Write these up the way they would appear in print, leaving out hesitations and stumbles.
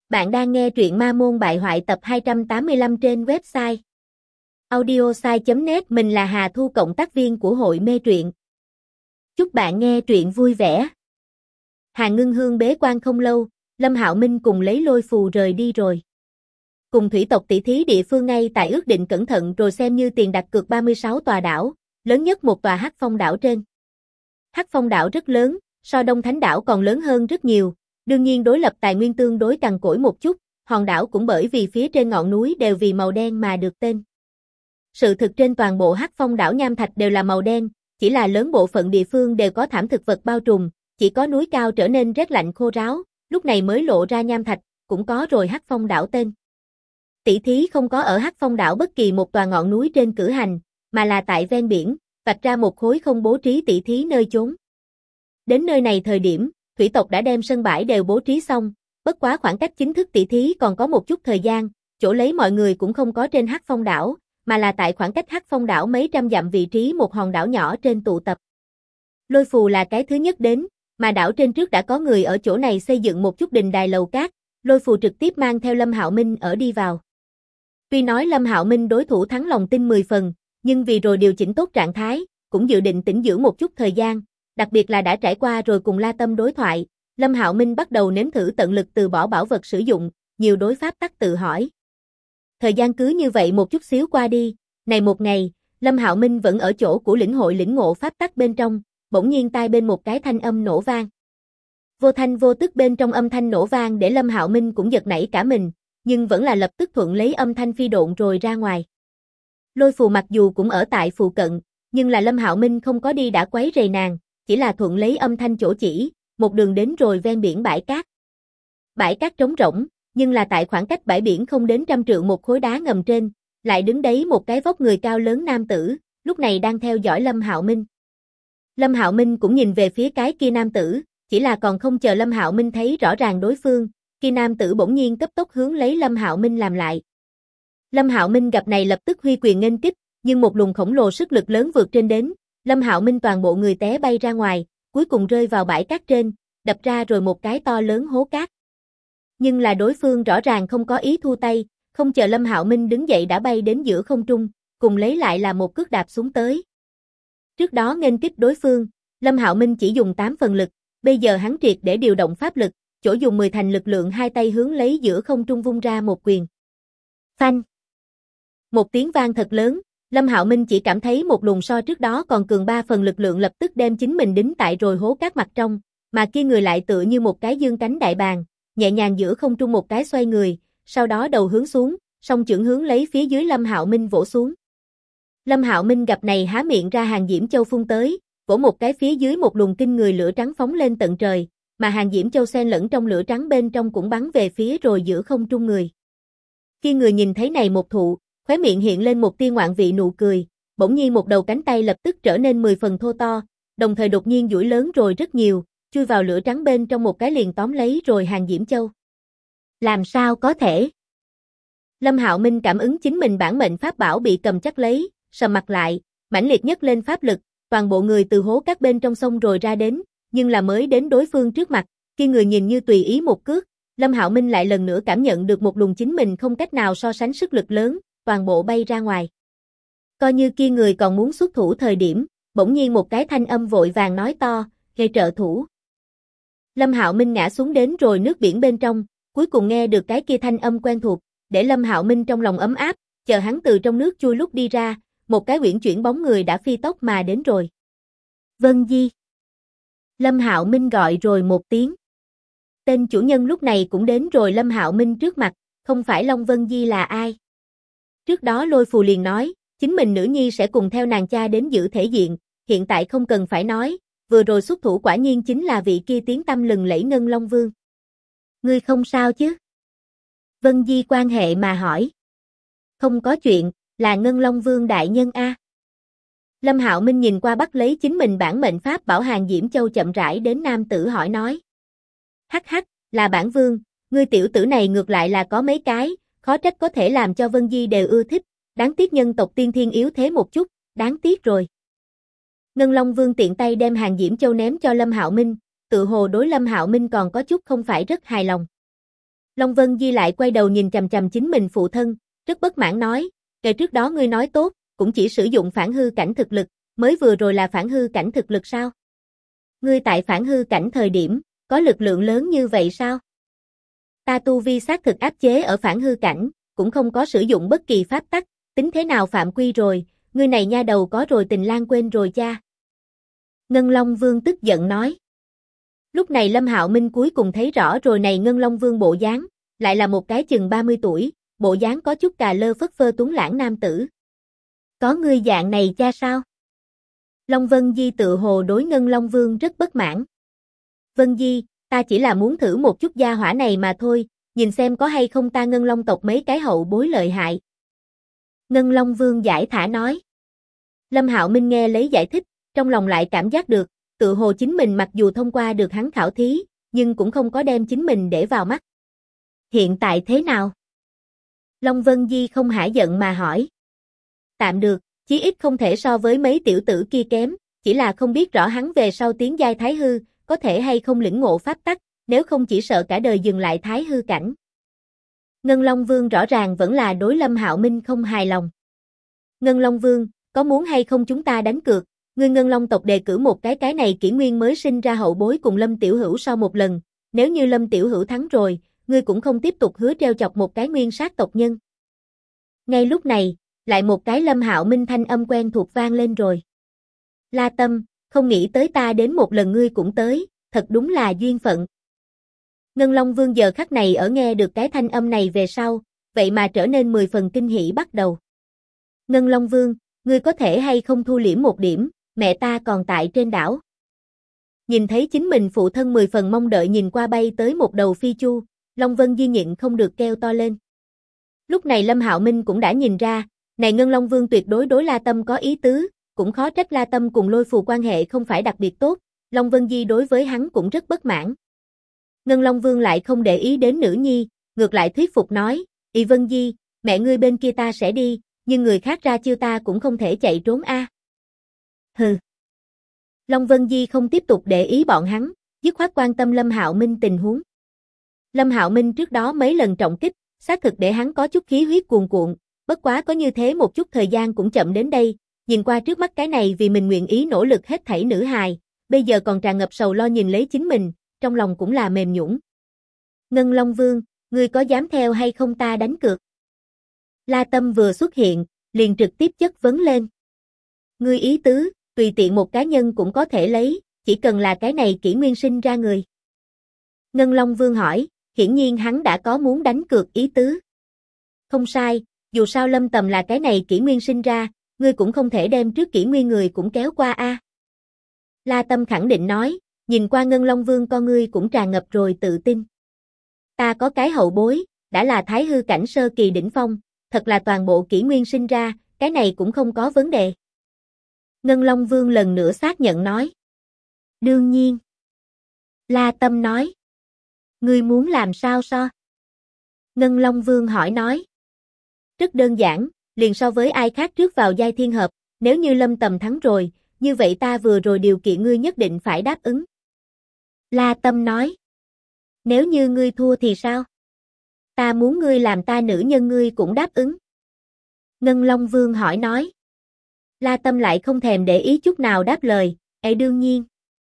Bạn đang nghe truyện Ma Môn Bại Hoại tập 285 trên website audiosai.net. Mình là Hà Thu, cộng tác viên của hội mê truyện. Chúc bạn nghe truyện vui vẻ. Hà Ngưng Hương bế quan không lâu, Lâm Hạo Minh cùng lấy lôi phù rời đi rồi. Cùng thủy tộc tỷ thí địa phương ngay tại ước định cẩn thận rồi xem như tiền đặt cược 36 tòa đảo, lớn nhất một tòa Hắc Phong đảo trên. Hắc Phong đảo rất lớn, so Đông Thánh đảo còn lớn hơn rất nhiều. Đương nhiên đối lập tài nguyên tương đối cằn cỗi một chút, hòn đảo cũng bởi vì phía trên ngọn núi đều vì màu đen mà được tên. Sự thực trên toàn bộ Hắc Phong đảo nham thạch đều là màu đen, chỉ là lớn bộ phận địa phương đều có thảm thực vật bao trùm, chỉ có núi cao trở nên rét lạnh khô ráo, lúc này mới lộ ra nham thạch, cũng có rồi Hắc Phong đảo tên. Tỷ thí không có ở Hắc Phong đảo bất kỳ một tòa ngọn núi trên cử hành, mà là tại ven biển, vạch ra một khối không bố trí tỷ thí nơi chốn. Đến nơi này thời điểm, thủy tộc đã đem sân bãi đều bố trí xong, bất quá khoảng cách chính thức tỷ thí còn có một chút thời gian, chỗ lấy mọi người cũng không có trên Hắc Phong đảo, mà là tại khoảng cách Hắc Phong đảo mấy trăm dặm vị trí một hòn đảo nhỏ trên tụ tập. Lôi phù là cái thứ nhất đến, mà đảo trên trước đã có người ở chỗ này xây dựng một chút đình đài lầu cát, lôi phù trực tiếp mang theo Lâm Hạo Minh ở đi vào. Tuy nói Lâm Hạo Minh đối thủ thắng lòng tin 10 phần, nhưng vì rồi điều chỉnh tốt trạng thái, cũng dự định tĩnh dưỡng một chút thời gian. Đặc biệt là đã trải qua rồi cùng La Tâm đối thoại, Lâm Hạo Minh bắt đầu nếm thử tận lực từ bỏ bảo vật sử dụng, nhiều đối pháp tắc tự hỏi. Thời gian cứ như vậy một chút xíu qua đi, này một ngày, Lâm Hạo Minh vẫn ở chỗ của lĩnh hội lĩnh ngộ pháp tắc bên trong, bỗng nhiên tai bên một cái thanh âm nổ vang. Vô thanh vô tức bên trong âm thanh nổ vang để Lâm Hạo Minh cũng giật nảy cả mình, nhưng vẫn là lập tức thuận lấy âm thanh phi độn rồi ra ngoài. Lôi phù mặc dù cũng ở tại phụ cận, nhưng là Lâm Hạo Minh không có đi đã quấy rầy nàng, chỉ là thuận lấy âm thanh chỗ chỉ, một đường đến rồi ven biển bãi cát. Bãi cát trống rỗng, nhưng là tại khoảng cách bãi biển không đến 100 trượng một khối đá ngầm trên, lại đứng đấy một cái vóc người cao lớn nam tử, lúc này đang theo dõi Lâm Hạo Minh. Lâm Hạo Minh cũng nhìn về phía cái kia nam tử, chỉ là còn không chờ Lâm Hạo Minh thấy rõ ràng đối phương, kia nam tử bỗng nhiên cấp tốc hướng lấy Lâm Hạo Minh làm lại. Lâm Hạo Minh gặp này lập tức huy quyền nghênh kích, nhưng một luồng khổng lồ sức lực lớn vượt trên đến, Lâm Hạo Minh toàn bộ người té bay ra ngoài, cuối cùng rơi vào bãi cát trên, đập ra rồi một cái to lớn hố cát. Nhưng là đối phương rõ ràng không có ý thu tay, không chờ Lâm Hạo Minh đứng dậy đã bay đến giữa không trung, cùng lấy lại là một cước đạp xuống tới. Trước đó nghênh kích đối phương, Lâm Hạo Minh chỉ dùng 8 phần lực, bây giờ hắn triệt để điều động pháp lực, chỗ dùng 10 thành lực lượng hai tay hướng lấy giữa không trung vung ra một quyền. Phanh! Một tiếng vang thật lớn, Lâm Hạo Minh chỉ cảm thấy một luồng so trước đó còn cường 3 phần lực lượng lập tức đem chính mình đính tại rồi hố cát mặt trong, mà kia người lại tựa như một cái dương cánh đại bàng, nhẹ nhàng giữa không trung một cái xoay người, sau đó đầu hướng xuống, song chưởng hướng lấy phía dưới Lâm Hạo Minh vỗ xuống. Lâm Hạo Minh gặp này há miệng ra Hàng Diễm Châu phun tới, vỗ một cái phía dưới một luồng kinh người lửa trắng phóng lên tận trời, mà Hàng Diễm Châu xen lẫn trong lửa trắng bên trong cũng bắn về phía rồi giữa không trung người. Khi người nhìn thấy này một thụ, khóe miệng hiện lên một tia ngoạn vị nụ cười, bỗng nhiên một đầu cánh tay lập tức trở nên 10 phần thô to, đồng thời đột nhiên duỗi lớn rồi rất nhiều, chui vào lửa trắng bên trong một cái liền tóm lấy rồi Hàng Diễm Châu. Làm sao có thể? Lâm Hạo Minh cảm ứng chính mình bản mệnh pháp bảo bị cầm chắc lấy, sầm mặt lại, mãnh liệt nhất lên pháp lực, toàn bộ người từ hố các bên trong sông rồi ra đến, nhưng là mới đến đối phương trước mặt, khi người nhìn như tùy ý một cước, Lâm Hạo Minh lại lần nữa cảm nhận được một luồng chính mình không cách nào so sánh sức lực lớn, toàn bộ bay ra ngoài. Coi như kia người còn muốn xuất thủ thời điểm, bỗng nhiên một cái thanh âm vội vàng nói to, gây trợ thủ. Lâm Hạo Minh ngã xuống đến rồi nước biển bên trong, cuối cùng nghe được cái kia thanh âm quen thuộc, để Lâm Hạo Minh trong lòng ấm áp, chờ hắn từ trong nước chui lúc đi ra, một cái uyển chuyển bóng người đã phi tốc mà đến rồi. Vân Di. Lâm Hạo Minh gọi rồi một tiếng. Tên chủ nhân lúc này cũng đến rồi Lâm Hạo Minh trước mặt, không phải Long Vân Di là ai? Trước đó Lôi Phù liền nói, chính mình nữ nhi sẽ cùng theo nàng cha đến giữ thể diện, hiện tại không cần phải nói, vừa rồi xuất thủ quả nhiên chính là vị kia tiếng tăm lừng lẫy Ngân Long Vương. Ngươi không sao chứ? Vân Di quan hệ mà hỏi. Không có chuyện, là Ngân Long Vương đại nhân a. Lâm Hạo Minh nhìn qua bắt lấy chính mình bản mệnh pháp bảo Hàng Diễm Châu chậm rãi đến nam tử hỏi nói. Hắc hắc, là bản vương, ngươi tiểu tử này ngược lại là có mấy cái, khó trách có thể làm cho Vân Di đều ưa thích, đáng tiếc nhân tộc tiên thiên yếu thế một chút, đáng tiếc rồi. Ngân Long Vương tiện tay đem Hàng Diễm Châu ném cho Lâm Hạo Minh, tự hồ đối Lâm Hạo Minh còn có chút không phải rất hài lòng. Long Vân Di lại quay đầu nhìn chằm chằm chính mình phụ thân, rất bất mãn nói, ngày trước đó ngươi nói tốt, cũng chỉ sử dụng phản hư cảnh thực lực, mới vừa rồi là phản hư cảnh thực lực sao? Ngươi tại phản hư cảnh thời điểm, có lực lượng lớn như vậy sao? Ta tu vi xác thực áp chế ở phản hư cảnh, cũng không có sử dụng bất kỳ pháp tắc, tính thế nào phạm quy rồi, ngươi này nha đầu có rồi tình lang quên rồi cha. Ngân Long Vương tức giận nói. Lúc này Lâm Hạo Minh cuối cùng thấy rõ rồi này Ngân Long Vương bộ dáng, lại là một cái chừng 30 tuổi, bộ dáng có chút cà lơ phất phơ tuấn lãng nam tử. Có ngươi dạng này cha sao? Long Vân Di tự hồ đối Ngân Long Vương rất bất mãn. Vân Di, ta chỉ là muốn thử một chút gia hỏa này mà thôi, nhìn xem có hay không ta Ngân Long tộc mấy cái hậu bối lợi hại. Ngân Long Vương giải thả nói. Lâm Hạo Minh nghe lấy giải thích, trong lòng lại cảm giác được, tự hồ chính mình mặc dù thông qua được hắn khảo thí, nhưng cũng không có đem chính mình để vào mắt. Hiện tại thế nào? Long Vân Di không hả giận mà hỏi. Tạm được, chí ít không thể so với mấy tiểu tử kia kém, chỉ là không biết rõ hắn về sau tiến giai thái hư, có thể hay không lĩnh ngộ pháp tắc, nếu không chỉ sợ cả đời dừng lại thái hư cảnh. Ngân Long Vương rõ ràng vẫn là đối Lâm Hạo Minh không hài lòng. Ngân Long Vương, có muốn hay không chúng ta đánh cược, ngươi Ngân Long tộc đề cử một cái này kỷ nguyên mới sinh ra hậu bối cùng Lâm Tiểu Hữu so một lần, nếu như Lâm Tiểu Hữu thắng rồi, ngươi cũng không tiếp tục hứa treo chọc một cái nguyên sát tộc nhân. Ngay lúc này, lại một cái Lâm Hạo Minh thanh âm quen thuộc vang lên rồi. La Tâm, không nghĩ tới ta đến một lần ngươi cũng tới, thật đúng là duyên phận. Ngân Long Vương giờ khắc này ở nghe được cái thanh âm này về sau, vậy mà trở nên 10 phần kinh hỉ bắt đầu. Ngân Long Vương, ngươi có thể hay không thu liễm một điểm, mẹ ta còn tại trên đảo. Nhìn thấy chính mình phụ thân 10 phần mong đợi nhìn qua bay tới một đầu phi chu, Long Vân Di nhịn không được kêu to lên. Lúc này Lâm Hạo Minh cũng đã nhìn ra, này Ngân Long Vương tuyệt đối đối La Tâm có ý tứ, cũng khó trách La Tâm cùng Lôi Phù quan hệ không phải đặc biệt tốt, Long Vân Di đối với hắn cũng rất bất mãn. Ngân Long Vương lại không để ý đến nữ nhi, ngược lại thuyết phục nói, "Y Vân Di, mẹ ngươi bên kia ta sẽ đi, nhưng người khác ra chiêu ta cũng không thể chạy trốn a." Hừ. Long Vân Di không tiếp tục để ý bọn hắn, dứt khoát quan tâm Lâm Hạo Minh tình huống. Lâm Hạo Minh trước đó mấy lần trọng kích, xác thực để hắn có chút khí huyết cuồn cuộn, bất quá có như thế một chút thời gian cũng chậm đến đây, nhìn qua trước mắt cái này vì mình nguyện ý nỗ lực hết thảy nữ hài, bây giờ còn tràn ngập sầu lo nhìn lấy chính mình, trong lòng cũng là mềm nhũn. Ngân Long Vương, ngươi có dám theo hay không ta đánh cược? La Tâm vừa xuất hiện, liền trực tiếp chất vấn lên. Ngươi ý tứ, tùy tiện một cá nhân cũng có thể lấy, chỉ cần là cái này kỷ nguyên sinh ra người. Ngân Long Vương hỏi, hiển nhiên hắn đã có muốn đánh cược ý tứ. Không sai, dù sao Lâm Tầm là cái này kỷ nguyên sinh ra, ngươi cũng không thể đem trước kỷ nguyên người cũng kéo qua a. La Tâm khẳng định nói, nhìn qua Ngân Long Vương con ngươi cũng tràn ngập rồi tự tin. Ta có cái hậu bối, đã là thái hư cảnh sơ kỳ đỉnh phong, thật là toàn bộ kỷ nguyên sinh ra, cái này cũng không có vấn đề. Ngân Long Vương lần nữa xác nhận nói. Đương nhiên. La Tâm nói. Ngươi muốn làm sao so? Ngân Long Vương hỏi nói. Rất đơn giản, liền so với ai khác trước vào giai thiên hợp, nếu như Lâm Tầm thắng rồi, như vậy ta vừa rồi điều kiện ngươi nhất định phải đáp ứng. La Tâm nói. Nếu như ngươi thua thì sao? Ta muốn ngươi làm ta nữ nhân ngươi cũng đáp ứng. Ngân Long Vương hỏi nói. La Tâm lại không thèm để ý chút nào đáp lời, đương nhiên.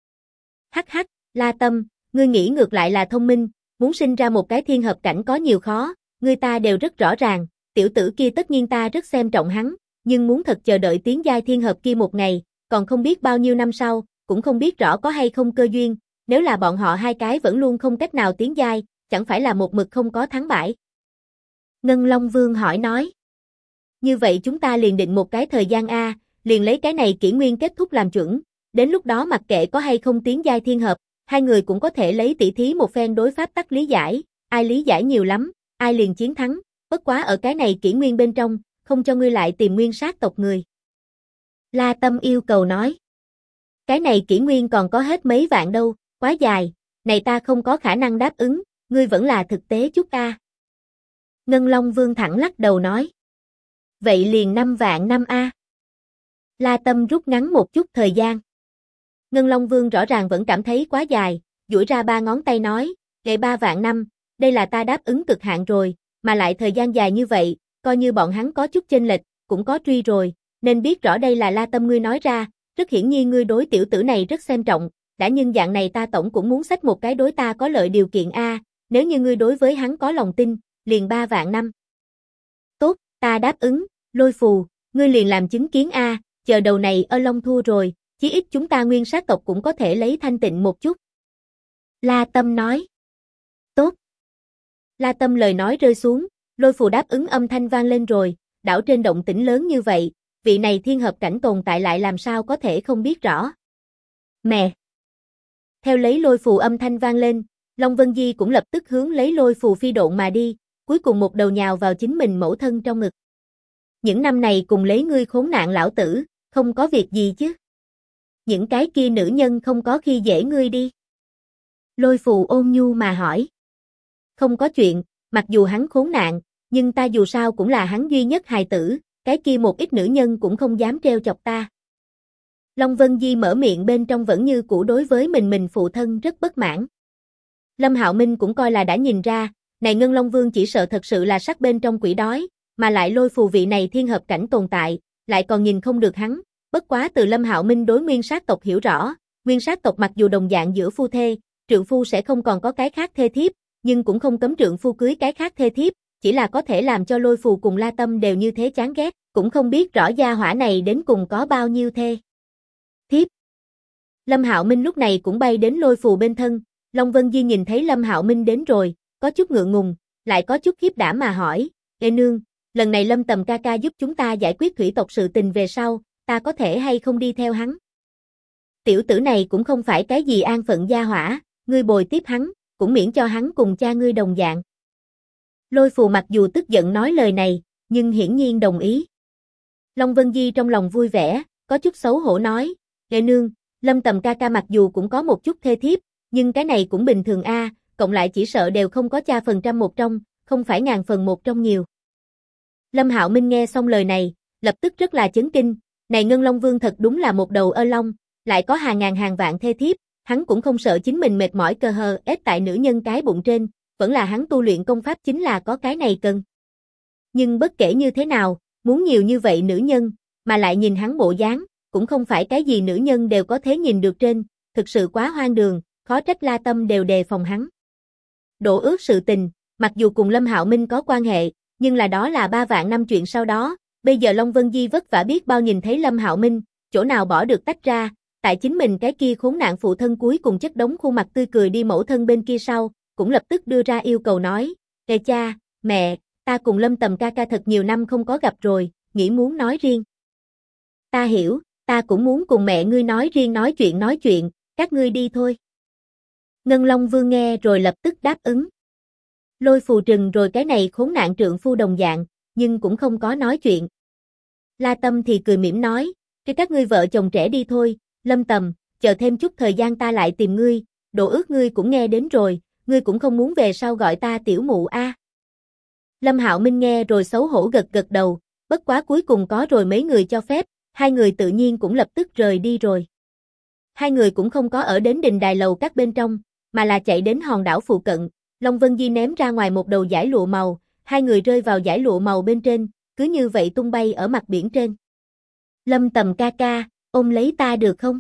Hắc hắc, La Tâm, ngươi nghĩ ngược lại là thông minh, muốn sinh ra một cái thiên hợp cảnh có nhiều khó, ngươi ta đều rất rõ ràng, tiểu tử kia tất nhiên ta rất xem trọng hắn, nhưng muốn thật chờ đợi tiến giai thiên hợp kia một ngày, còn không biết bao nhiêu năm sau, cũng không biết rõ có hay không cơ duyên, nếu là bọn họ hai cái vẫn luôn không cách nào tiến giai, chẳng phải là một mực không có thắng bại. Ngân Long Vương hỏi nói. Như vậy chúng ta liền định một cái thời gian A, liền lấy cái này kỷ nguyên kết thúc làm chuẩn, đến lúc đó mặc kệ có hay không tiến giai thiên hợp, hai người cũng có thể lấy tỉ thí một phen đối pháp tắc lý giải, ai lý giải nhiều lắm, ai liền chiến thắng, bất quá ở cái này kỷ nguyên bên trong, không cho ngươi lại tìm nguyên sát tộc người. La Tâm yêu cầu nói. Cái này kỷ nguyên còn có hết mấy vạn đâu, quá dài, này ta không có khả năng đáp ứng, ngươi vẫn là thực tế chút a. Ngân Long Vương thẳng lắc đầu nói. Vậy liền 5 vạn năm a. La Tâm rút ngắn một chút thời gian. Ngân Long Vương rõ ràng vẫn cảm thấy quá dài, duỗi ra 3 ngón tay nói, "Ngày 3 vạn năm, đây là ta đáp ứng cực hạn rồi, mà lại thời gian dài như vậy, coi như bọn hắn có chút chênh lệch, cũng có truy rồi, nên biết rõ đây là La Tâm ngươi nói ra, rất hiển nhiên ngươi đối tiểu tử này rất xem trọng, đã nhưng dạng này ta tổng cũng muốn xách một cái đối ta có lợi điều kiện a, nếu như ngươi đối với hắn có lòng tin, liền 3 vạn năm. Tốt, ta đáp ứng, Lôi Phù, ngươi liền làm chứng kiến a, chờ đầu này ơ long thua rồi, chí ít chúng ta nguyên sát tộc cũng có thể lấy thanh tịnh một chút. La Tâm nói. Tốt. La Tâm lời nói rơi xuống, Lôi Phù đáp ứng âm thanh vang lên rồi, đảo trên động tĩnh lớn như vậy, vị này thiên hợp cảnh tồn tại lại làm sao có thể không biết rõ. Mẹ. Theo lấy Lôi Phù âm thanh vang lên, Long Vân Di cũng lập tức hướng lấy Lôi Phù phi độn mà đi, cuối cùng một đầu nhào vào chính mình mẫu thân trong ngực. Những năm này cùng lấy ngươi khốn nạn lão tử, không có việc gì chứ. Những cái kia nữ nhân không có khi dễ ngươi đi. Lôi Phù ôn nhu mà hỏi. Không có chuyện, mặc dù hắn khốn nạn, nhưng ta dù sao cũng là hắn duy nhất hài tử, cái kia một ít nữ nhân cũng không dám treo chọc ta. Long Vân Di mở miệng bên trong vẫn như cũ đối với mình phụ thân rất bất mãn. Lâm Hạo Minh cũng coi là đã nhìn ra, này Ngân Long Vương chỉ sợ thật sự là sắc bên trong quỷ đói, mà lại Lôi Phù vị này thiên hợp cảnh tồn tại, lại còn nhìn không được hắn, bất quá từ Lâm Hạo Minh đối nguyên sát tộc hiểu rõ, nguyên sát tộc mặc dù đồng dạng giữa phu thê, trượng phu sẽ không còn có cái khác thê thiếp, nhưng cũng không cấm trượng phu cưới cái khác thê thiếp, chỉ là có thể làm cho Lôi Phù cùng La Tâm đều như thế chán ghét, cũng không biết rõ gia hỏa này đến cùng có bao nhiêu thê thiếp. Lâm Hạo Minh lúc này cũng bay đến Lôi Phù bên thân, Long Vân Di nhìn thấy Lâm Hạo Minh đến rồi, có chút ngượng ngùng, lại có chút khiếp đảm mà hỏi, Ê nương, lần này Lâm Tầm ca ca giúp chúng ta giải quyết thủy tộc sự tình về sau, ta có thể hay không đi theo hắn? Tiểu tử này cũng không phải cái gì an phận gia hỏa, ngươi bồi tiếp hắn, cũng miễn cho hắn cùng cha ngươi đồng dạng. Lôi Phù mặc dù tức giận nói lời này, nhưng hiển nhiên đồng ý. Long Vân Di trong lòng vui vẻ, có chút xấu hổ nói, Ê nương, Lâm Tầm ca ca mặc dù cũng có một chút thê thiếp, nhưng cái này cũng bình thường a, cộng lại chỉ sợ đều không có cha phần trăm một trong, không phải ngàn phần một trong nhiều. Lâm Hạo Minh nghe xong lời này, lập tức rất là chấn kinh, này Ngân Long Vương thật đúng là một đầu ơ long, lại có hàng ngàn hàng vạn thê thiếp, hắn cũng không sợ chính mình mệt mỏi cơ hờ ép tại nữ nhân cái bụng trên, vẫn là hắn tu luyện công pháp chính là có cái này cần. Nhưng bất kể như thế nào, muốn nhiều như vậy nữ nhân, mà lại nhìn hắn bộ dáng, cũng không phải cái gì nữ nhân đều có thể nhìn được trên, thực sự quá hoang đường, khó trách La Tâm đều đề phòng hắn. Đổ ước sự tình, mặc dù cùng Lâm Hạo Minh có quan hệ, nhưng là đó là 3 vạn năm chuyện sau đó, bây giờ Long Vân Di vất vả biết bao nhìn thấy Lâm Hạo Minh, chỗ nào bỏ được tách ra, tại chính mình cái kia khốn nạn phụ thân cuối cùng chất đống khuôn mặt tươi cười đi mẫu thân bên kia sau, cũng lập tức đưa ra yêu cầu nói, Ê cha, mẹ, ta cùng Lâm Tầm ca ca thật nhiều năm không có gặp rồi, nghĩ muốn nói riêng. Ta hiểu, ta cũng muốn cùng mẹ ngươi nói riêng nói chuyện, các ngươi đi thôi. Ngân Long Vương nghe rồi lập tức đáp ứng. Lôi Phù trừng rồi cái này khốn nạn trượng phu đồng dạng, nhưng cũng không có nói chuyện. La Tâm thì cười mỉm nói, cái các ngươi vợ chồng trẻ đi thôi, Lâm Tầm, chờ thêm chút thời gian ta lại tìm ngươi, đồ ước ngươi cũng nghe đến rồi, ngươi cũng không muốn về sau gọi ta tiểu mụ a. Lâm Hạo Minh nghe rồi xấu hổ gật gật đầu, bất quá cuối cùng có rồi mấy người cho phép, hai người tự nhiên cũng lập tức rời đi rồi. Hai người cũng không có ở đến đình đài lầu các bên trong, mà là chạy đến hòn đảo phụ cận, Long Vân Di ném ra ngoài một đầu dải lụa màu, hai người rơi vào dải lụa màu bên trên, cứ như vậy tung bay ở mặt biển trên. Lâm Tầm ca ca, ôm lấy ta được không?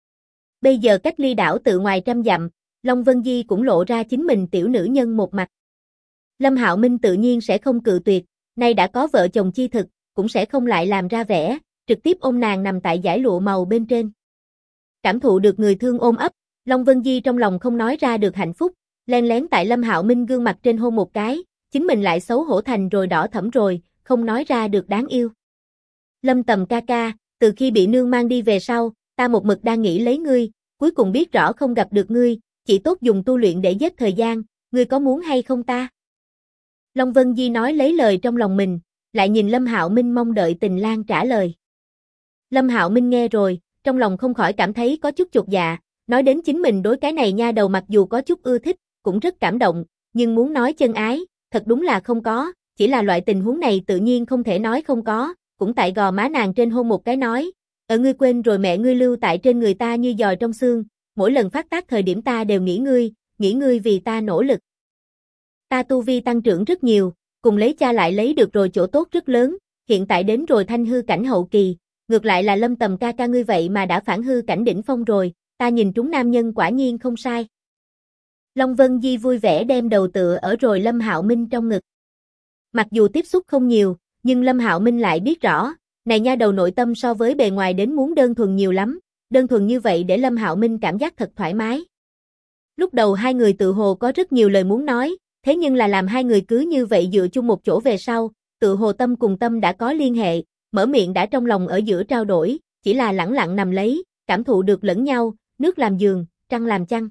Bây giờ cách ly đảo tự ngoài 100 dặm, Long Vân Di cũng lộ ra chính mình tiểu nữ nhân một mặt. Lâm Hạo Minh tự nhiên sẽ không cự tuyệt, nay đã có vợ chồng chi thực, cũng sẽ không lại làm ra vẻ, trực tiếp ôm nàng nằm tại dải lụa màu bên trên. Cảm thụ được người thương ôm ấp, Long Vân Di trong lòng không nói ra được hạnh phúc, len lén tại Lâm Hạo Minh gương mặt trên hôn một cái, chính mình lại xấu hổ thành rồi đỏ thẫm rồi, không nói ra được đáng yêu. Lâm Tầm ca ca, từ khi bị nương mang đi về sau, ta một mực đang nghĩ lấy ngươi, cuối cùng biết rõ không gặp được ngươi, chỉ tốt dùng tu luyện để giết thời gian, ngươi có muốn hay không ta? Long Vân Di nói lấy lời trong lòng mình, lại nhìn Lâm Hạo Minh mong đợi Tình Lang trả lời. Lâm Hạo Minh nghe rồi, trong lòng không khỏi cảm thấy có chút chột dạ, nói đến chính mình đối cái này nha đầu mặc dù có chút ưa thích, cũng rất cảm động, nhưng muốn nói chân ái, thật đúng là không có, chỉ là loại tình huống này tự nhiên không thể nói không có, cũng tại gò má nàng trên hôn một cái nói, ngươi quên rồi mẹ ngươi lưu tại trên người ta như giòi trong xương, mỗi lần phát tác thời điểm ta đều nghĩ ngươi vì ta nỗ lực. Ta tu vi tăng trưởng rất nhiều, cùng lấy cha lại lấy được rồi chỗ tốt rất lớn, hiện tại đến rồi thanh hư cảnh hậu kỳ, ngược lại là Lâm Tầm ca ca ngươi vậy mà đã phản hư cảnh đỉnh phong rồi, ta nhìn trúng nam nhân quả nhiên không sai. Long Vân Di vui vẻ đem đầu tựa ở rồi Lâm Hạo Minh trong ngực. Mặc dù tiếp xúc không nhiều, nhưng Lâm Hạo Minh lại biết rõ, này nha đầu nội tâm so với bề ngoài đến muốn đơn thuần nhiều lắm, đơn thuần như vậy để Lâm Hạo Minh cảm giác thật thoải mái. Lúc đầu hai người tự hồ có rất nhiều lời muốn nói, thế nhưng là làm hai người cứ như vậy dựa chung một chỗ về sau, tự hồ tâm cùng tâm đã có liên hệ, mở miệng đã trong lòng ở giữa trao đổi, chỉ là lẳng lặng nằm lấy, cảm thụ được lẫn nhau, nước làm giường, trăng làm chăn.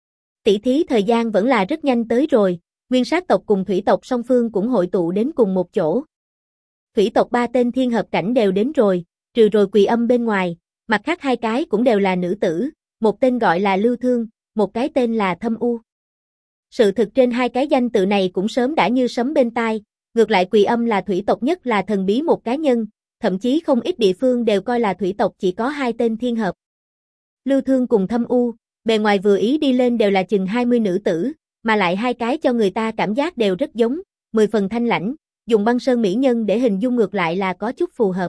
Tỷ thí thời gian vẫn là rất nhanh tới rồi, Nguyên Sát tộc cùng Thủy tộc song phương cũng hội tụ đến cùng một chỗ. Thủy tộc 3 tên thiên hợp cảnh đều đến rồi, trừ rồi Quỳ Âm bên ngoài, mặt khác 2 cái cũng đều là nữ tử, một tên gọi là Lưu Thương, một cái tên là Thâm U. Sự thực trên 2 cái danh tự này cũng sớm đã như sấm bên tai, ngược lại Quỳ Âm là thủy tộc nhất là thần bí một cá nhân, thậm chí không ít địa phương đều coi là thủy tộc chỉ có 2 tên thiên hợp. Lưu Thương cùng Thâm U, bề ngoài vừa ý đi lên đều là chừng 20 nữ tử, mà lại 2 cái cho người ta cảm giác đều rất giống, 10 phần thanh lãnh, dùng băng sơn mỹ nhân để hình dung ngược lại là có chút phù hợp.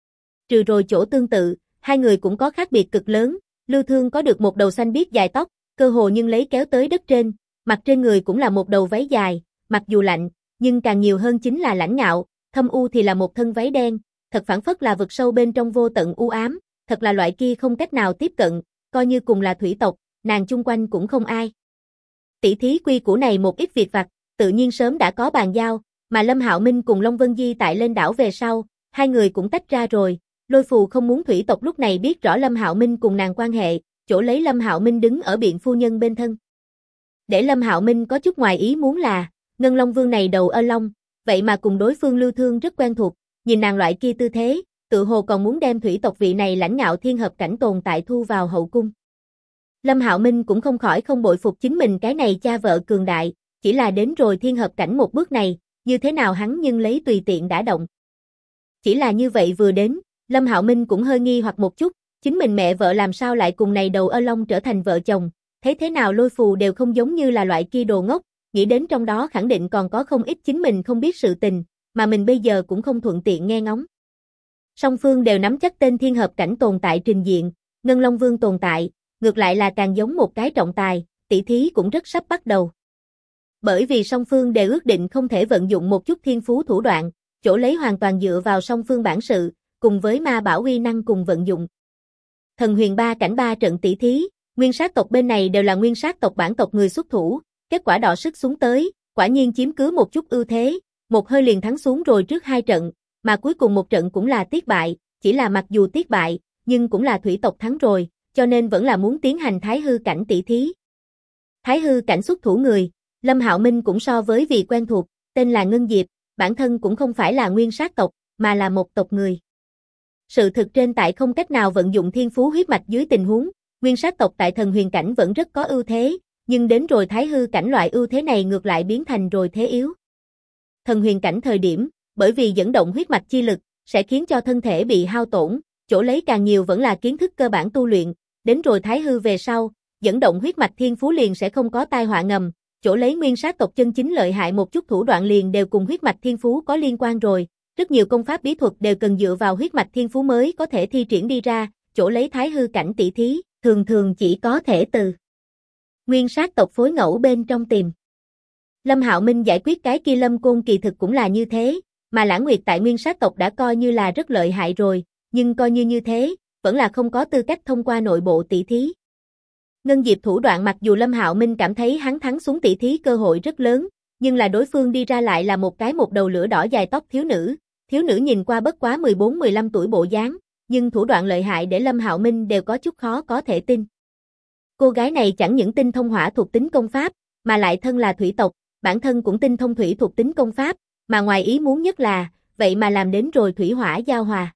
Trừ rồi chỗ tương tự, 2 người cũng có khác biệt cực lớn, Lưu Thương có được một đầu xanh biếc dài tóc, cơ hồ nhưng lấy kéo tới đất trên, mặt trên người cũng là một đầu váy dài, mặc dù lạnh, nhưng càng nhiều hơn chính là lãnh ngạo, Thâm U thì là một thân váy đen, thật phảng phất là vực sâu bên trong vô tận u ám, thật là loại kia không cách nào tiếp cận, coi như cùng là thủy tộc, nàng chung quanh cũng không ai. Tỷ thí quy củ này một ít việc vặt, tự nhiên sớm đã có bàn giao, mà Lâm Hạo Minh cùng Long Vân Di tại lên đảo về sau, 2 người cũng tách ra rồi, Lôi Phù không muốn thủy tộc lúc này biết rõ Lâm Hạo Minh cùng nàng quan hệ, chỗ lấy Lâm Hạo Minh đứng ở biện phu nhân bên thân. Để Lâm Hạo Minh có chút ngoài ý muốn là, Ngân Long Vương này đầu ơ long, vậy mà cùng đối phương Lưu Thương rất quen thuộc, nhìn nàng loại kia tư thế, tự hồ còn muốn đem thủy tộc vị này lãnh ngạo thiên hợp cảnh tồn tại thu vào hậu cung. Lâm Hạo Minh cũng không khỏi không bội phục chính mình cái này cha vợ cường đại, chỉ là đến rồi thiên hợp cảnh một bước này, như thế nào hắn nhưng lấy tùy tiện đã động. Chỉ là như vậy vừa đến, Lâm Hạo Minh cũng hơi nghi hoặc một chút, chính mình mẹ vợ làm sao lại cùng này đầu ơ long trở thành vợ chồng, thấy thế nào Lôi Phù đều không giống như là loại kia đồ ngốc, nghĩ đến trong đó khẳng định còn có không ít chính mình không biết sự tình, mà mình bây giờ cũng không thuận tiện nghe ngóng. Song phương đều nắm chắc tên thiên hợp cảnh tồn tại trình diện, Ngân Long Vương tồn tại, ngược lại là càng giống một cái trọng tài, tỷ thí cũng rất sắp bắt đầu. Bởi vì song phương đều ước định không thể vận dụng một chút thiên phú thủ đoạn, chỗ lấy hoàn toàn dựa vào song phương bản sự, cùng với ma bảo uy năng cùng vận dụng. Thần huyền 3 cảnh 3 trận tỷ thí, Nguyên Sát tộc bên này đều là Nguyên Sát tộc bản tộc người xuất thủ, kết quả đọ sức xuống tới, quả nhiên chiếm cứ một chút ưu thế, một hơi liền thắng xuống rồi trước 2 trận, mà cuối cùng một trận cũng là tiếc bại, chỉ là mặc dù tiếc bại, nhưng cũng là thủy tộc thắng rồi, cho nên vẫn là muốn tiến hành thái hư cảnh tỷ thí. Thái hư cảnh xuất thủ người, Lâm Hạo Minh cũng so với vị quen thuộc, tên là Ngân Diệp, bản thân cũng không phải là Nguyên Sát tộc, mà là một tộc người. Sự thực trên tại không cách nào vận dụng thiên phú huyết mạch dưới tình huống, Nguyên Sát tộc tại thần huyền cảnh vẫn rất có ưu thế, nhưng đến rồi thái hư cảnh loại ưu thế này ngược lại biến thành rồi thế yếu. Thần huyền cảnh thời điểm, bởi vì dẫn động huyết mạch chi lực, sẽ khiến cho thân thể bị hao tổn, chỗ lấy càng nhiều vẫn là kiến thức cơ bản tu luyện, đến rồi thái hư về sau, dẫn động huyết mạch thiên phú liền sẽ không có tai họa ngầm, chỗ lấy Nguyên Sát tộc chân chính lợi hại một chút thủ đoạn liền đều cùng huyết mạch thiên phú có liên quan rồi, rất nhiều công pháp bí thuật đều cần dựa vào huyết mạch thiên phú mới có thể thi triển đi ra, chỗ lấy thái hư cảnh tỷ thí, thường thường chỉ có thể từ Nguyên Sát tộc phối ngẫu bên trong tìm. Lâm Hạo Minh giải quyết cái kia Lâm Côn kỳ thực cũng là như thế, mà Lãng Nguyệt tại Nguyên Sát tộc đã coi như là rất lợi hại rồi, nhưng coi như thế, vẫn là không có tư cách thông qua nội bộ tỷ thí. Ngân Diệp thủ đoạn mặc dù Lâm Hạo Minh cảm thấy hắn thắng xuống tỷ thí cơ hội rất lớn, nhưng là đối phương đi ra lại là một cái một đầu lửa đỏ dài tóc thiếu nữ nhìn qua bất quá 14-15 tuổi bộ dáng, nhưng thủ đoạn lợi hại để Lâm Hạo Minh đều có chút khó có thể tin. Cô gái này chẳng những tinh thông hỏa thuộc tính công pháp, mà lại thân là thủy tộc, bản thân cũng tinh thông thủy thuộc tính công pháp, mà ngoài ý muốn nhất là, vậy mà làm đến rồi thủy hỏa giao hòa.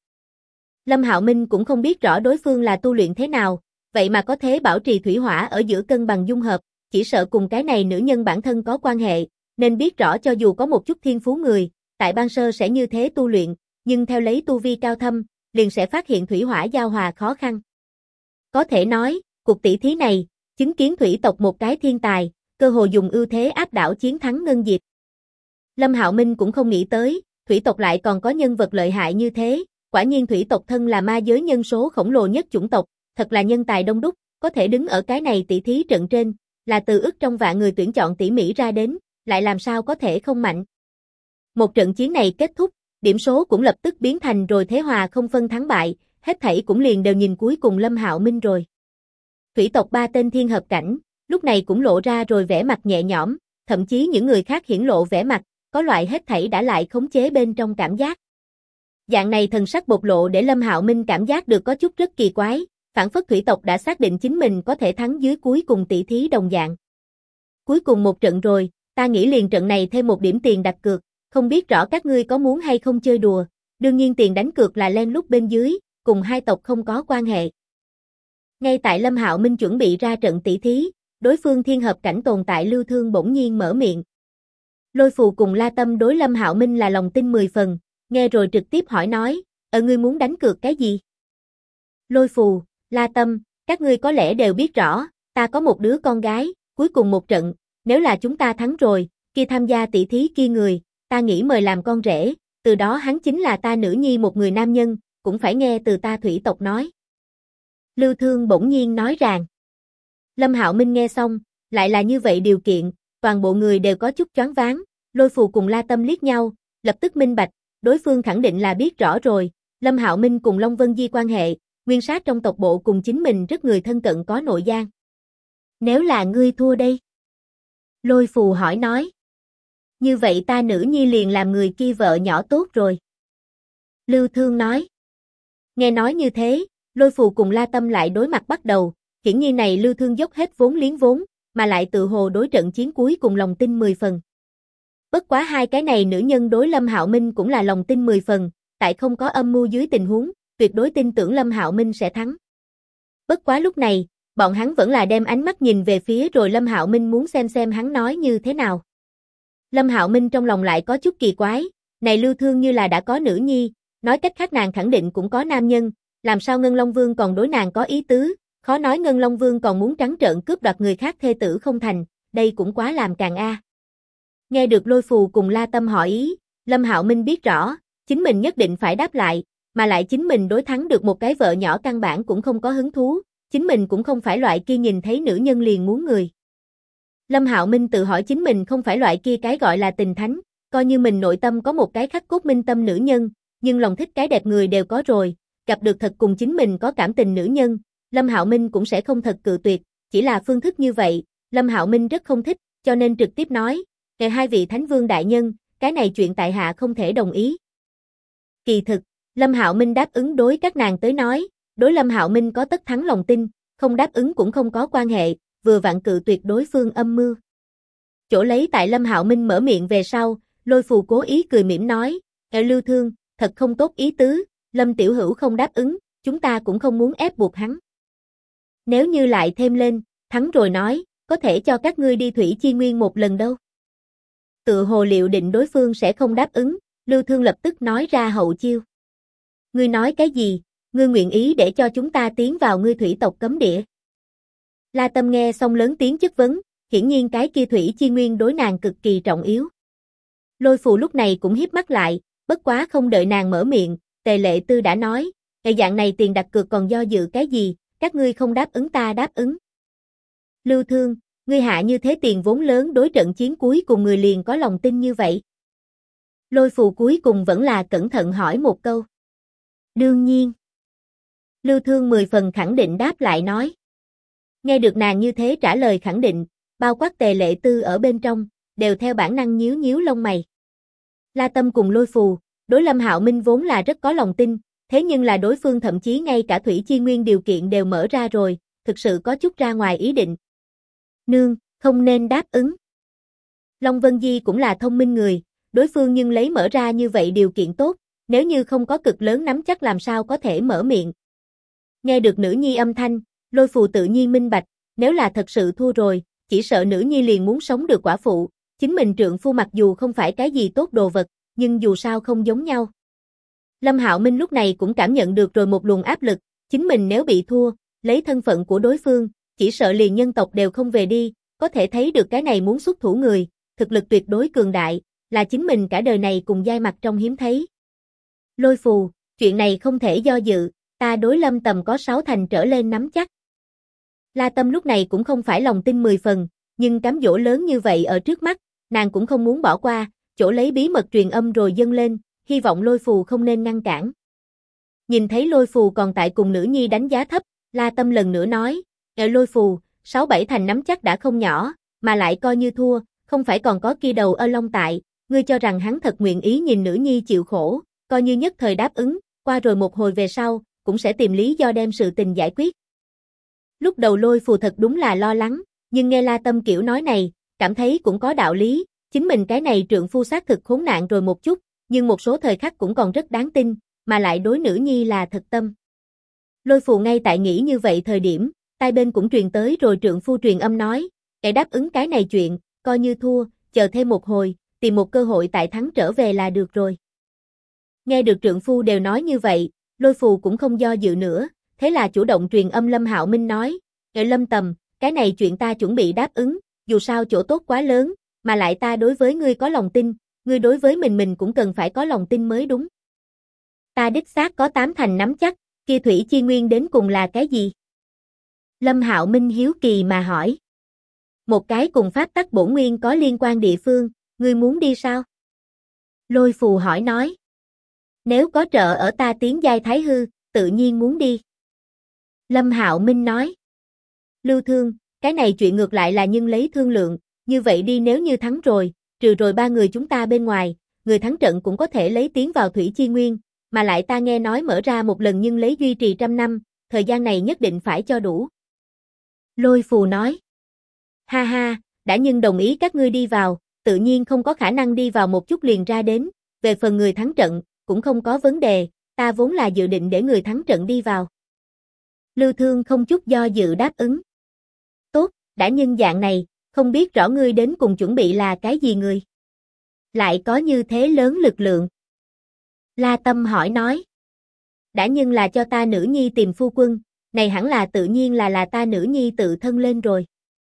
Lâm Hạo Minh cũng không biết rõ đối phương là tu luyện thế nào, vậy mà có thể bảo trì thủy hỏa ở giữa cân bằng dung hợp, chỉ sợ cùng cái này nữ nhân bản thân có quan hệ, nên biết rõ cho dù có một chút thiên phú người, tại ban sơ sẽ như thế tu luyện, nhưng theo lấy tu vi cao thâm, liền sẽ phát hiện thủy hỏa giao hòa khó khăn. Có thể nói, cuộc tỷ thí này, chứng kiến thủy tộc một cái thiên tài, cơ hồ dùng ưu thế áp đảo chiến thắng Ngân Diệp. Lâm Hạo Minh cũng không nghĩ tới, thủy tộc lại còn có nhân vật lợi hại như thế, quả nhiên thủy tộc thân là ma giới nhân số khổng lồ nhất chủng tộc, thật là nhân tài đông đúc, có thể đứng ở cái này tỷ thí trận trên, là từ ức trong vạn người tuyển chọn tỉ mỉ ra đến, lại làm sao có thể không mạnh. Một trận chiến này kết thúc, điểm số cũng lập tức biến thành rồi thế hòa không phân thắng bại, hết thảy cũng liền đều nhìn cuối cùng Lâm Hạo Minh rồi. Thủy tộc 3 tên thiên hợp cảnh, lúc này cũng lộ ra rồi vẻ mặt nhẹ nhõm, thậm chí những người khác hiển lộ vẻ mặt, có loại hết thảy đã lại khống chế bên trong cảm giác. Dạng này thần sắc bộc lộ để Lâm Hạo Minh cảm giác được có chút rất kỳ quái, phản phất thủy tộc đã xác định chính mình có thể thắng dưới cuối cùng tỷ thí đồng dạng. Cuối cùng một trận rồi, ta nghĩ liền trận này thêm một điểm tiền đặt cược, không biết rõ các ngươi có muốn hay không chơi đùa, đương nhiên tiền đánh cược là len lút bên dưới, cùng hai tộc không có quan hệ. Ngay tại Lâm Hạo Minh chuẩn bị ra trận tỷ thí, đối phương thiên hợp cảnh tồn tại Lưu Thương bỗng nhiên mở miệng. Lôi Phù cùng La Tâm đối Lâm Hạo Minh là lòng tin 10 phần, nghe rồi trực tiếp hỏi nói, ngươi muốn đánh cược cái gì? Lôi Phù, La Tâm, các ngươi có lẽ đều biết rõ, ta có một đứa con gái, cuối cùng một trận, nếu là chúng ta thắng rồi, kia tham gia tỷ thí kia người, ta nghĩ mời làm con rể, từ đó hắn chính là ta nữ nhi một người nam nhân, cũng phải nghe từ ta thủy tộc nói. Lưu Thương bỗng nhiên nói rằng. Lâm Hạo Minh nghe xong, lại là như vậy điều kiện, toàn bộ người đều có chút choáng váng, Lôi Phù cùng La Tâm liếc nhau, lập tức minh bạch, đối phương khẳng định là biết rõ rồi, Lâm Hạo Minh cùng Long Vân Di quan hệ, nguyên sát trong tộc bộ cùng chính mình rất người thân cận có nội gian. Nếu là ngươi thua đây? Lôi Phù hỏi nói. Như vậy ta nữ nhi liền làm người kia vợ nhỏ tốt rồi. Lưu Thương nói. Nghe nói như thế, Lôi Phù cùng La Tâm lại đối mặt bắt đầu, hiển nhiên này Lưu Thương dốc hết vốn liếng vốn, mà lại tự hồ đối trận chiến cuối cùng lòng tin 10 phần. Bất quá hai cái này nữ nhân đối Lâm Hạo Minh cũng là lòng tin 10 phần, tại không có âm mưu dưới tình huống, tuyệt đối tin tưởng Lâm Hạo Minh sẽ thắng. Bất quá lúc này, bọn hắn vẫn là đem ánh mắt nhìn về phía rồi Lâm Hạo Minh muốn xem hắn nói như thế nào. Lâm Hạo Minh trong lòng lại có chút kỳ quái, này Lưu Thương như là đã có nữ nhi, nói cách khác nàng khẳng định cũng có nam nhân, làm sao Ngân Long Vương còn đối nàng có ý tứ, khó nói Ngân Long Vương còn muốn trắng trợn cướp đoạt người khác thê tử không thành, đây cũng quá làm càng a. Nghe được Lôi Phù cùng La Tâm hỏi ý, Lâm Hạo Minh biết rõ, chính mình nhất định phải đáp lại, mà lại chính mình đối thắng được một cái vợ nhỏ căn bản cũng không có hứng thú, chính mình cũng không phải loại kia nhìn thấy nữ nhân liền muốn người. Lâm Hạo Minh tự hỏi chính mình không phải loại kia cái gọi là tình thánh, coi như mình nội tâm có một cái khắc cốt minh tâm nữ nhân, nhưng lòng thích cái đẹp người đều có rồi, gặp được thật cùng chính mình có cảm tình nữ nhân, Lâm Hạo Minh cũng sẽ không thật cự tuyệt, chỉ là phương thức như vậy, Lâm Hạo Minh rất không thích, cho nên trực tiếp nói, hai vị thánh vương đại nhân, cái này chuyện tại hạ không thể đồng ý. Kỳ thực, Lâm Hạo Minh đáp ứng đối các nàng tới nói, đối Lâm Hạo Minh có tất thắng lòng tin, không đáp ứng cũng không có quan hệ, vừa vặn cự tuyệt đối phương âm mưu. Chỗ lấy tại Lâm Hạo Minh mở miệng về sau, Lôi Phù cố ý cười mỉm nói, Lưu Thương, thật không tốt ý tứ, Lâm tiểu hữu không đáp ứng, chúng ta cũng không muốn ép buộc hắn. Nếu như lại thêm lên, thắng rồi nói, có thể cho các ngươi đi Thủy Chi Nguyên một lần đâu. Tự hồ liệu định đối phương sẽ không đáp ứng, Lưu Thương lập tức nói ra hậu chiêu. Ngươi nói cái gì, ngươi nguyện ý để cho chúng ta tiến vào ngươi thủy tộc cấm địa. La Tâm nghe xong lớn tiếng chất vấn, hiển nhiên cái kia Thủy Chi Nguyên đối nàng cực kỳ trọng yếu. Lôi Phù lúc này cũng híp mắt lại, bất quá không đợi nàng mở miệng, Tề Lệ Tư đã nói, cái dạng này tiền đặt cược còn do dự cái gì, các ngươi không đáp ứng ta đáp ứng. Lưu Thương, ngươi hạ như thế tiền vốn lớn đối trận chiến cuối cùng người liền có lòng tin như vậy. Lôi Phù cuối cùng vẫn là cẩn thận hỏi một câu. Đương nhiên. Lưu Thương 10 phần khẳng định đáp lại nói. Nghe được nàng như thế trả lời khẳng định, bao quát Tề Lệ Tư ở bên trong, đều theo bản năng nhíu nhíu lông mày. La Tâm cùng Lôi Phù, đối Lâm Hạo Minh vốn là rất có lòng tin, thế nhưng là đối phương thậm chí ngay cả Thủy Chi Nguyên điều kiện đều mở ra rồi, thực sự có chút ra ngoài ý định. Nương, không nên đáp ứng. Long Vân Di cũng là thông minh người, đối phương nhưng lấy mở ra như vậy điều kiện tốt, nếu như không có cực lớn nắm chắc làm sao có thể mở miệng. Nghe được nữ nhi âm thanh, Lôi Phù tự nhiên minh bạch, nếu là thật sự thua rồi, chỉ sợ nữ nhi liền muốn sống được quả phụ, chính mình trượng phu mặc dù không phải cái gì tốt đồ vật, nhưng dù sao không giống nhau. Lâm Hạo Minh lúc này cũng cảm nhận được rồi một luồng áp lực, chính mình nếu bị thua, lấy thân phận của đối phương, chỉ sợ liền nhân tộc đều không về đi, có thể thấy được cái này muốn xuất thủ người, thực lực tuyệt đối cường đại, là chính mình cả đời này cùng giai mặt trong hiếm thấy. Lôi phù, chuyện này không thể do dự, ta đối Lâm Tầm có 6 thành trở lên nắm chắc. La Tâm lúc này cũng không phải lòng tin 10 phần, nhưng cám dỗ lớn như vậy ở trước mắt, nàng cũng không muốn bỏ qua, chỗ lấy bí mật truyền âm rồi dâng lên, hy vọng Lôi phù không nên ngăn cản. Nhìn thấy Lôi phù còn tại cùng nữ nhi đánh giá thấp, La Tâm lần nữa nói, Lôi phù, 6-7 thành nắm chắc đã không nhỏ, mà lại coi như thua, không phải còn có kia đầu ơ long tại, ngươi cho rằng hắn thật nguyện ý nhìn nữ nhi chịu khổ, coi như nhất thời đáp ứng, qua rồi một hồi về sau, cũng sẽ tìm lý do đem sự tình giải quyết. Lúc đầu Lôi phù thật đúng là lo lắng, nhưng nghe La Tâm kiểu nói này, cảm thấy cũng có đạo lý, chính mình cái này trượng phu xác thực khốn nạn rồi một chút, nhưng một số thời khắc cũng còn rất đáng tin, mà lại đối nữ nhi là thật tâm. Lôi phù ngay tại nghĩ như vậy thời điểm, tai bên cũng truyền tới rồi trượng phu truyền âm nói, để đáp ứng cái này chuyện, coi như thua, chờ thêm một hồi, tìm một cơ hội tại thắng trở về là được rồi. Nghe được trượng phu đều nói như vậy, Lôi phù cũng không do dự nữa, thế là chủ động truyền âm Lâm Hạo Minh nói, Lâm Tầm, cái này chuyện ta chuẩn bị đáp ứng, dù sao chỗ tốt quá lớn, mà lại ta đối với ngươi có lòng tin, ngươi đối với mình cũng cần phải có lòng tin mới đúng. Ta đích xác có 8 thành nắm chắc, kia thủy chi nguyên đến cùng là cái gì? Lâm Hạo Minh hiếu kỳ mà hỏi. Một cái cùng pháp tắc bổn nguyên có liên quan địa phương, ngươi muốn đi sao? Lôi phù hỏi nói. Nếu có trợ ở ta tiến giai thái hư, tự nhiên muốn đi. Lâm Hạo Minh nói. Lưu Thương, cái này chuyện ngược lại là nhưng lấy thương lượng, như vậy đi nếu như thắng rồi, trừ rồi 3 người chúng ta bên ngoài, người thắng trận cũng có thể lấy tiến vào thủy chi nguyên, mà lại ta nghe nói mở ra một lần nhưng lấy duy trì 100 năm, thời gian này nhất định phải cho đủ. Lôi phù nói. Ha ha, đã nhưng đồng ý các ngươi đi vào, tự nhiên không có khả năng đi vào một chút liền ra đến, về phần người thắng trận, cũng không có vấn đề, ta vốn là dự định để người thắng trận đi vào. Lưu Thương không chút do dự đáp ứng. Tốt, đã nhưng dạng này, không biết rõ ngươi đến cùng chuẩn bị là cái gì người? Lại có như thế lớn lực lượng. La Tâm hỏi nói. Đã nhưng là cho ta nữ nhi tìm phu quân, này hẳn là tự nhiên là ta nữ nhi tự thân lên rồi.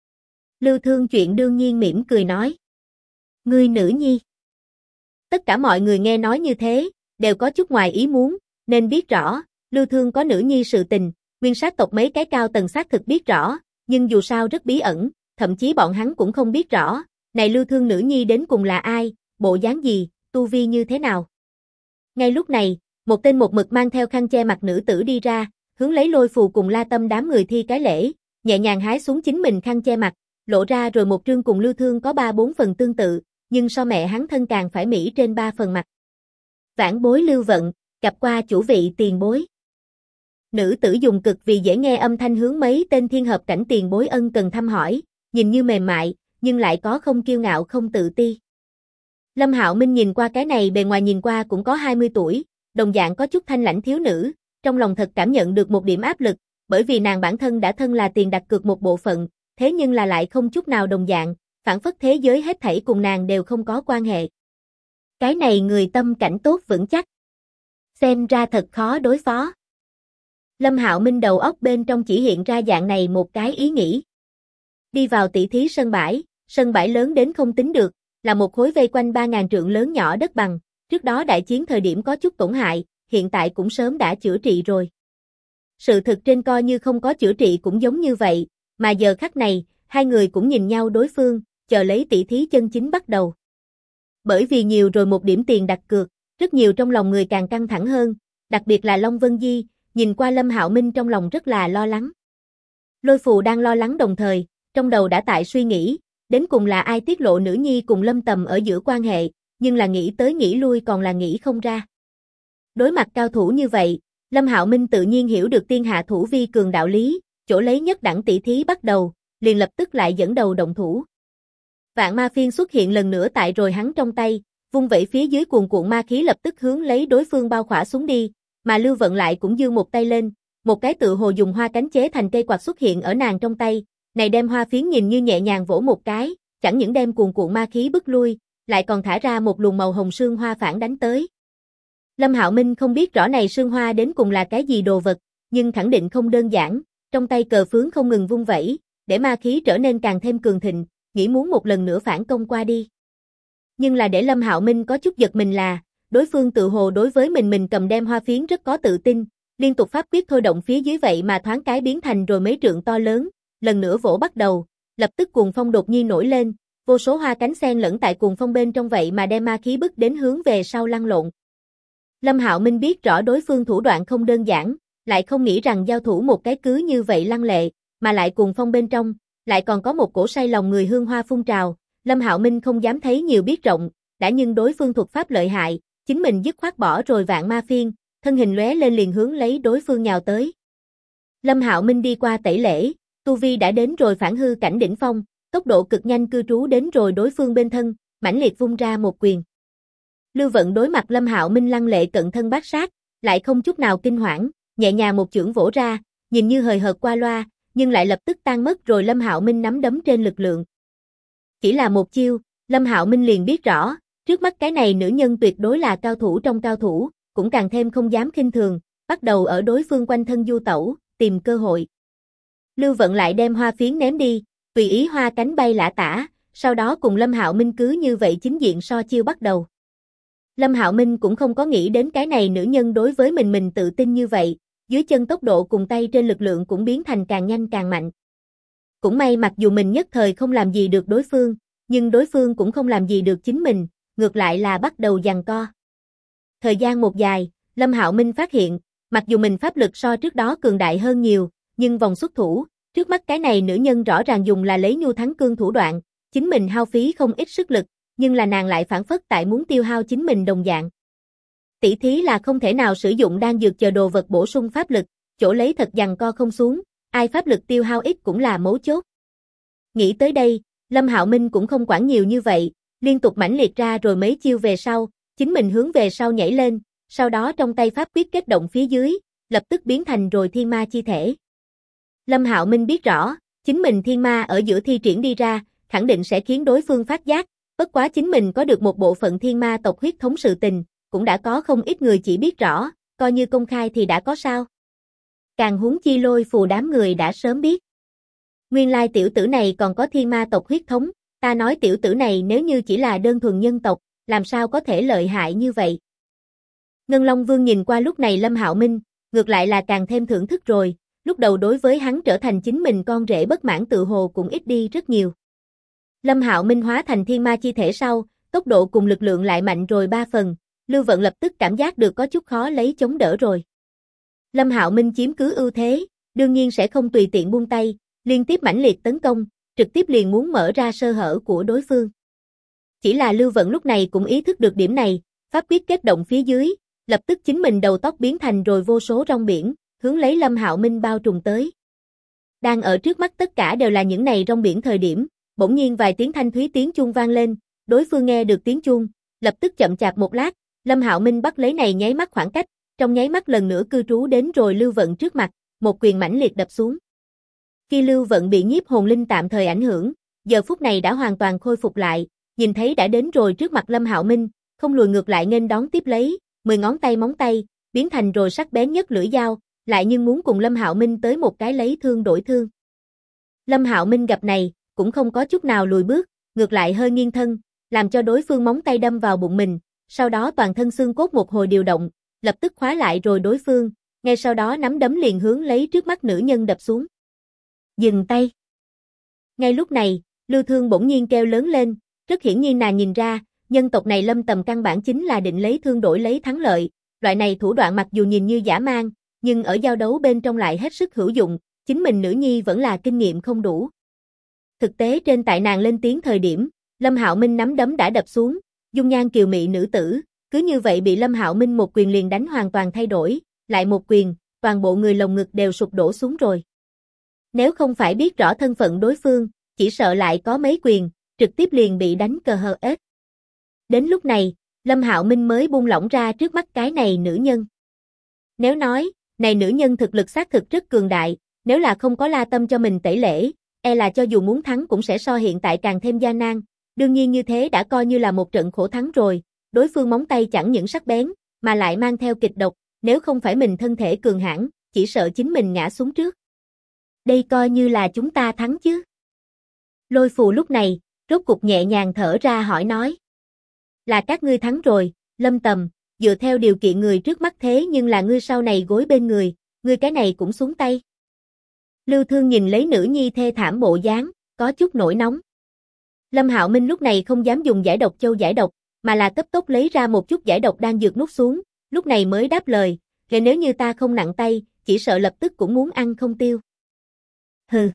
Lưu Thương chuyện đương nhiên mỉm cười nói. Ngươi nữ nhi. Tất cả mọi người nghe nói như thế, đều có chút ngoài ý muốn, nên biết rõ, Lưu Thương có nữ nhi sự tình, nguyên sát tộc mấy cái cao tầng xác thực biết rõ, nhưng dù sao rất bí ẩn, thậm chí bọn hắn cũng không biết rõ, này Lưu Thương nữ nhi đến cùng là ai, bộ dáng gì, tu vi như thế nào. Ngay lúc này, một tên một mực mang theo khăn che mặt nữ tử đi ra, hướng lấy Lôi phù cùng La Tâm đám người thi cái lễ, nhẹ nhàng hái xuống chính mình khăn che mặt, lộ ra rồi một trương cùng Lưu Thương có 3-4 phần tương tự, nhưng so mẹ hắn thân càng phải mỹ trên 3 phần mặt. Vãn bối Lưu Vận, gặp qua chủ vị tiền bối. Nữ tử dùng cực vì dễ nghe âm thanh hướng mấy tên thiên hợp cảnh tiền bối ân cần thăm hỏi, nhìn như mềm mại, nhưng lại có không kiêu ngạo không tự ti. Lâm Hạo Minh nhìn qua cái này bề ngoài nhìn qua cũng có 20 tuổi, đồng dạng có chút thanh lãnh thiếu nữ, trong lòng thật cảm nhận được một điểm áp lực, bởi vì nàng bản thân đã thân là tiền đặt cược một bộ phận, thế nhưng là lại không chút nào đồng dạng, phản phất thế giới hết thảy cùng nàng đều không có quan hệ. Cái này người tâm cảnh tốt vững chắc. Xem ra thật khó đối phó. Lâm Hạo Minh đầu óc bên trong chỉ hiện ra dạng này một cái ý nghĩ. Đi vào tỷ thí sân bãi lớn đến không tính được, là một khối vây quanh 3.000 trượng lớn nhỏ đất bằng, trước đó đại chiến thời điểm có chút tổn hại, hiện tại cũng sớm đã chữa trị rồi. Sự thực trên coi như không có chữa trị cũng giống như vậy, mà giờ khắc này, hai người cũng nhìn nhau đối phương, chờ lấy tỷ thí chân chính bắt đầu. Bởi vì nhiều rồi một điểm tiền đặt cược, rất nhiều trong lòng người càng căng thẳng hơn, đặc biệt là Long Vân Di, nhìn qua Lâm Hạo Minh trong lòng rất là lo lắng. Lôi phù đang lo lắng đồng thời, trong đầu đã tại suy nghĩ, đến cùng là ai tiết lộ nữ nhi cùng Lâm Tầm ở giữa quan hệ, nhưng là nghĩ tới nghĩ lui còn là nghĩ không ra. Đối mặt cao thủ như vậy, Lâm Hạo Minh tự nhiên hiểu được tiên hạ thủ vi cường đạo lý, chỗ lấy nhất đẳng tỷ thí bắt đầu, liền lập tức lại dẫn đầu động thủ. Vạn ma phiên xuất hiện lần nữa tại rồi hắn trong tay, vung vẩy phía dưới cuồn cuộn ma khí lập tức hướng lấy đối phương bao khỏa xuống đi, mà Lưu Vận lại cũng giương một tay lên, một cái tự hồ dùng hoa cánh chế thành cây quạt xuất hiện ở nàng trong tay, này đem hoa phiến nhìn như nhẹ nhàng vỗ một cái, chẳng những đem cuồn cuộn ma khí bức lui, lại còn thả ra một luồng màu hồng sương hoa phản đánh tới. Lâm Hạo Minh không biết rõ này sương hoa đến cùng là cái gì đồ vật, nhưng khẳng định không đơn giản, trong tay cờ phướng không ngừng vung vẩy, để ma khí trở nên càng thêm cường thịnh, nghĩ muốn một lần nữa phản công qua đi. Nhưng là để Lâm Hạo Minh có chút giật mình là, đối phương tự hồ đối với mình cầm đem hoa phiến rất có tự tin, liên tục pháp quyết thôi động phía dưới vậy mà thoáng cái biến thành rồi mấy trượng to lớn, lần nữa vỗ bắt đầu, lập tức cuồng phong đột nhiên nổi lên, vô số hoa cánh xen lẫn tại cuồng phong bên trong vậy mà đem ma khí bức đến hướng về sau lăn lộn. Lâm Hạo Minh biết rõ đối phương thủ đoạn không đơn giản, lại không nghĩ rằng giao thủ một cái cứ như vậy lăng lệ, mà lại cuồng phong bên trong, lại còn có một cổ say lòng người hương hoa phun trào, Lâm Hạo Minh không dám thấy nhiều biết rộng, đã nhưng đối phương thuật pháp lợi hại, chính mình dứt khoát bỏ rồi vạn ma phiên, thân hình lóe lên liền hướng lấy đối phương nhào tới. Lâm Hạo Minh đi qua tẩy lễ, tu vi đã đến rồi phản hư cảnh đỉnh phong, tốc độ cực nhanh cư trú đến rồi đối phương bên thân, mãnh liệt vung ra một quyền. Lưu Vận đối mặt Lâm Hạo Minh lăng lệ cận thân bát sát, lại không chút nào kinh hoảng, nhẹ nhàng một chưởng vỗ ra, nhìn như hời hợt qua loa, nhưng lại lập tức tan mất rồi Lâm Hạo Minh nắm đấm trên lực lượng. Chỉ là một chiêu, Lâm Hạo Minh liền biết rõ, trước mắt cái này nữ nhân tuyệt đối là cao thủ trong cao thủ, cũng càng thêm không dám khinh thường, bắt đầu ở đối phương quanh thân du tẩu, tìm cơ hội. Lưu Vận lại đem hoa phiến ném đi, tùy ý hoa cánh bay lả tả, sau đó cùng Lâm Hạo Minh cứ như vậy chính diện so chiêu bắt đầu. Lâm Hạo Minh cũng không có nghĩ đến cái này nữ nhân đối với mình tự tin như vậy, dưới chân tốc độ cùng tay trên lực lượng cũng biến thành càng nhanh càng mạnh. Cũng may mặc dù mình nhất thời không làm gì được đối phương, nhưng đối phương cũng không làm gì được chính mình, ngược lại là bắt đầu giằng co. Thời gian một dài, Lâm Hạo Minh phát hiện, mặc dù mình pháp lực so trước đó cường đại hơn nhiều, nhưng vòng xuất thủ, trước mắt cái này nữ nhân rõ ràng dùng là lấy nhu thắng cương thủ đoạn, chính mình hao phí không ít sức lực, nhưng là nàng lại phản phất tại muốn tiêu hao chính mình đồng dạng. Tỷ thí là không thể nào sử dụng đan dược chờ đồ vật bổ sung pháp lực, chỗ lấy thật giằng co không xuống, ai pháp lực tiêu hao ít cũng là mấu chốt. Nghĩ tới đây, Lâm Hạo Minh cũng không quản nhiều như vậy, liên tục mãnh liệt ra rồi mấy chiêu về sau, chính mình hướng về sau nhảy lên, sau đó trong tay pháp quyết kết động phía dưới, lập tức biến thành rồi thiên ma chi thể. Lâm Hạo Minh biết rõ, chính mình thiên ma ở giữa thi triển đi ra, khẳng định sẽ khiến đối phương phát giác, bất quá chính mình có được một bộ phận thiên ma tộc huyết thống sự tình, cũng đã có không ít người chỉ biết rõ, coi như công khai thì đã có sao. Càng huống chi Lôi Phù đám người đã sớm biết. Nguyên lai tiểu tử này còn có thiên ma tộc huyết thống, ta nói tiểu tử này nếu như chỉ là đơn thuần nhân tộc, làm sao có thể lợi hại như vậy. Ngân Long Vương nhìn qua lúc này Lâm Hạo Minh, ngược lại là càng thêm thưởng thức rồi, lúc đầu đối với hắn trở thành chính mình con rể bất mãn tự hồ cũng ít đi rất nhiều. Lâm Hạo Minh hóa thành thiên ma chi thể sau, tốc độ cùng lực lượng lại mạnh rồi 3 phần, Lưu Vận lập tức cảm giác được có chút khó lấy chống đỡ rồi. Lâm Hạo Minh chiếm cứ ưu thế, đương nhiên sẽ không tùy tiện buông tay, liên tiếp mãnh liệt tấn công, trực tiếp liền muốn mở ra sơ hở của đối phương. Chỉ là Lưu Vận lúc này cũng ý thức được điểm này, pháp quyết kết động phía dưới, lập tức chính mình đầu tóc biến thành rồi vô số rong biển, hướng lấy Lâm Hạo Minh bao trùm tới. Đang ở trước mắt tất cả đều là những này rong biển thời điểm, bỗng nhiên vài tiếng thanh thúy tiếng chuông vang lên, đối phương nghe được tiếng chuông, lập tức chậm chạp một lát, Lâm Hạo Minh bắt lấy này nháy mắt khoảng cách, trong nháy mắt lần nữa cư trú đến rồi Lưu Vận trước mặt, một quyền mãnh liệt đập xuống. Khi Lưu Vận bị nhiếp hồn linh tạm thời ảnh hưởng, giờ phút này đã hoàn toàn khôi phục lại, nhìn thấy đã đến rồi trước mặt Lâm Hạo Minh, không lùi ngược lại nghênh đón tiếp lấy, 10 ngón tay móng tay, biến thành rồi sắc bén nhất lưỡi dao, lại nhưng muốn cùng Lâm Hạo Minh tới một cái lấy thương đổi thương. Lâm Hạo Minh gặp này, cũng không có chút nào lùi bước, ngược lại hơi nghiêng thân, làm cho đối phương móng tay đâm vào bụng mình, sau đó toàn thân xương cốt một hồi điều động, lập tức khóa lại rồi đối phương, ngay sau đó nắm đấm liền hướng lấy trước mắt nữ nhân đập xuống. Dừng tay. Ngay lúc này, Lưu Thương bỗng nhiên kêu lớn lên, rất hiển nhiên nàng nhìn ra, nhân tộc này Lâm Tầm căn bản chính là định lấy thương đổi lấy thắng lợi, loại này thủ đoạn mặc dù nhìn như dã man, nhưng ở giao đấu bên trong lại hết sức hữu dụng, chính mình nữ nhi vẫn là kinh nghiệm không đủ. Thực tế trên tại nàng lên tiếng thời điểm, Lâm Hạo Minh nắm đấm đã đập xuống, dung nhan kiều mị nữ tử, cứ như vậy bị Lâm Hạo Minh một quyền liền đánh hoàn toàn thay đổi, lại một quyền, toàn bộ người lồng ngực đều sụp đổ xuống rồi. Nếu không phải biết rõ thân phận đối phương, chỉ sợ lại có mấy quyền, trực tiếp liền bị đánh cờ hờ ết. Đến lúc này, Lâm Hạo Minh mới buông lỏng ra trước mắt cái này nữ nhân. Nếu nói, này nữ nhân thực lực xác thực rất cường đại, nếu là không có La Tâm cho mình tẩy lễ, e là cho dù muốn thắng cũng sẽ so hiện tại càng thêm gian nan, đương nhiên như thế đã coi như là một trận khổ thắng rồi, đối phương móng tay chẳng những sắc bén, mà lại mang theo kịch độc, nếu không phải mình thân thể cường hãn, chỉ sợ chính mình ngã xuống trước. đây coi như là chúng ta thắng chứ. Lôi Phù lúc này, rốt cục nhẹ nhàng thở ra hỏi nói. Là các ngươi thắng rồi, Lâm Tầm, dựa theo điều kiện người trước mắt thế nhưng là ngươi sau này gối bên người, ngươi cái này cũng xuống tay. Lưu Thương nhìn lấy nữ nhi thê thảm bộ dáng, có chút nổi nóng. Lâm Hạo Minh lúc này không dám dùng giải độc châu giải độc, mà là cấp tốc lấy ra một chút giải độc đang dược nuốt xuống, lúc này mới đáp lời, "Kể nếu như ta không nặng tay, chỉ sợ lập tức cũng muốn ăn không tiêu." Hừ.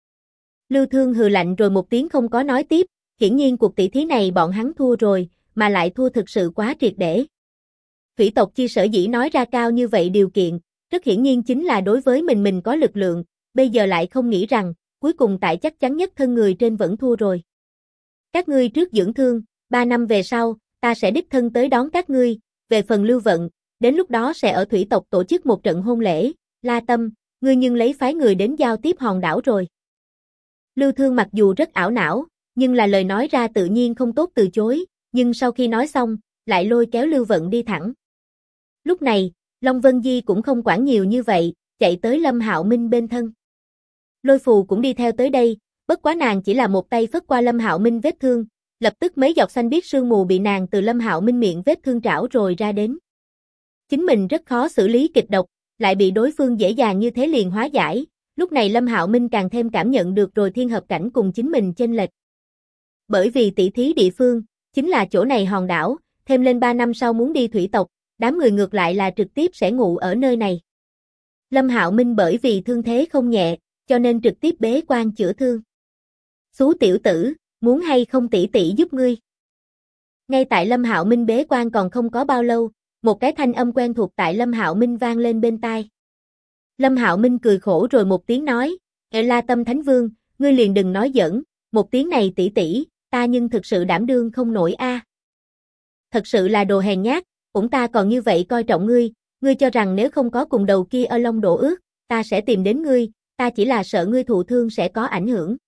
Lưu Thương hừ lạnh rồi một tiếng không có nói tiếp, hiển nhiên cuộc tỷ thí này bọn hắn thua rồi, mà lại thua thực sự quá triệt để. Thủy tộc chi sở dĩ nói ra cao như vậy điều kiện, rất hiển nhiên chính là đối với mình có lực lượng, bây giờ lại không nghĩ rằng, cuối cùng tại chắc chắn nhất thân người trên vẫn thua rồi. Các ngươi trước dưỡng thương, 3 năm về sau, ta sẽ đích thân tới đón các ngươi, về phần Lưu Vận, đến lúc đó sẽ ở thủy tộc tổ chức một trận hôn lễ, La Tâm, ngươi nhưng lấy phái người đến giao tiếp hòn đảo rồi. Lưu Thương mặc dù rất ảo não, nhưng là lời nói ra tự nhiên không tốt từ chối, nhưng sau khi nói xong, lại lôi kéo Lưu Vận đi thẳng. Lúc này, Long Vân Di cũng không quản nhiều như vậy, chạy tới Lâm Hạo Minh bên thân. Lôi Phù cũng đi theo tới đây, bất quá nàng chỉ là một tay phất qua Lâm Hạo Minh vết thương, lập tức mấy giọt xanh biếc sương mù bị nàng từ Lâm Hạo Minh miệng vết thương trảo rồi ra đến. Chính mình rất khó xử lý kịch độc, lại bị đối phương dễ dàng như thế liền hóa giải, lúc này Lâm Hạo Minh càng thêm cảm nhận được rồi thiên hợp cảnh cùng chính mình chênh lệch. Bởi vì tỷ thí địa phương, chính là chỗ này hòn đảo, thêm lên 3 năm sau muốn đi thủy tộc, đám người ngược lại là trực tiếp sẽ ngủ ở nơi này. Lâm Hạo Minh bởi vì thương thế không nhẹ, cho nên trực tiếp bế quan chữa thương. Xú tiểu tử, muốn hay không tỷ tỷ giúp ngươi? Ngay tại Lâm Hạo Minh bế quan còn không có bao lâu, một cái thanh âm quen thuộc tại Lâm Hạo Minh vang lên bên tai. Lâm Hạo Minh cười khổ rồi một tiếng nói, La Tâm Thánh Vương, ngươi liền đừng nói giỡn, một tiếng này tỷ tỷ, ta nhưng thực sự đảm đương không nổi a. Thật sự là đồ hèn nhát, cũng ta còn như vậy coi trọng ngươi, ngươi cho rằng nếu không có cùng đầu kia ở Long Đổ ước, ta sẽ tìm đến ngươi, ta chỉ là sợ ngươi thụ thương sẽ có ảnh hưởng.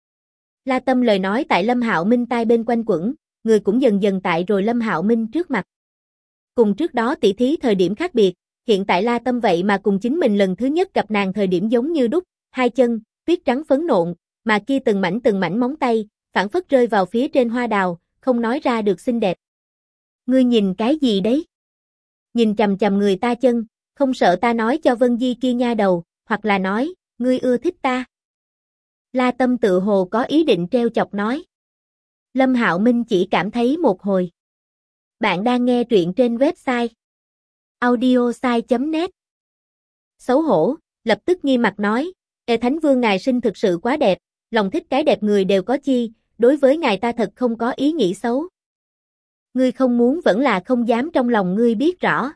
La Tâm lời nói tại Lâm Hạo Minh tai bên quanh quẩn, người cũng dần dần tại rồi Lâm Hạo Minh trước mặt. Cùng trước đó tỷ thí thời điểm khác biệt, hiện tại La Tâm vậy mà cùng chính mình lần thứ nhất gặp nàng thời điểm giống như đúc, hai chân, tuyết trắng phấn nộn, mà kia từng mảnh móng tay, phảng phất rơi vào phía trên hoa đào, không nói ra được xinh đẹp. Ngươi nhìn cái gì đấy? Nhìn chằm chằm người ta chân, không sợ ta nói cho Vân Di kia nha đầu, hoặc là nói, ngươi ưa thích ta. La Tâm tự hồ có ý định treo chọc nói. Lâm Hạo Minh chỉ cảm thấy một hồi. Bạn đang nghe truyện trên website audiosai.net. Xấu hổ, lập tức nghi mặt nói, Thánh Vương ngài sinh thực sự quá đẹp, lòng thích cái đẹp người đều có chi, đối với ngài ta thật không có ý nghĩ xấu. Ngươi không muốn vẫn là không dám trong lòng ngươi biết rõ.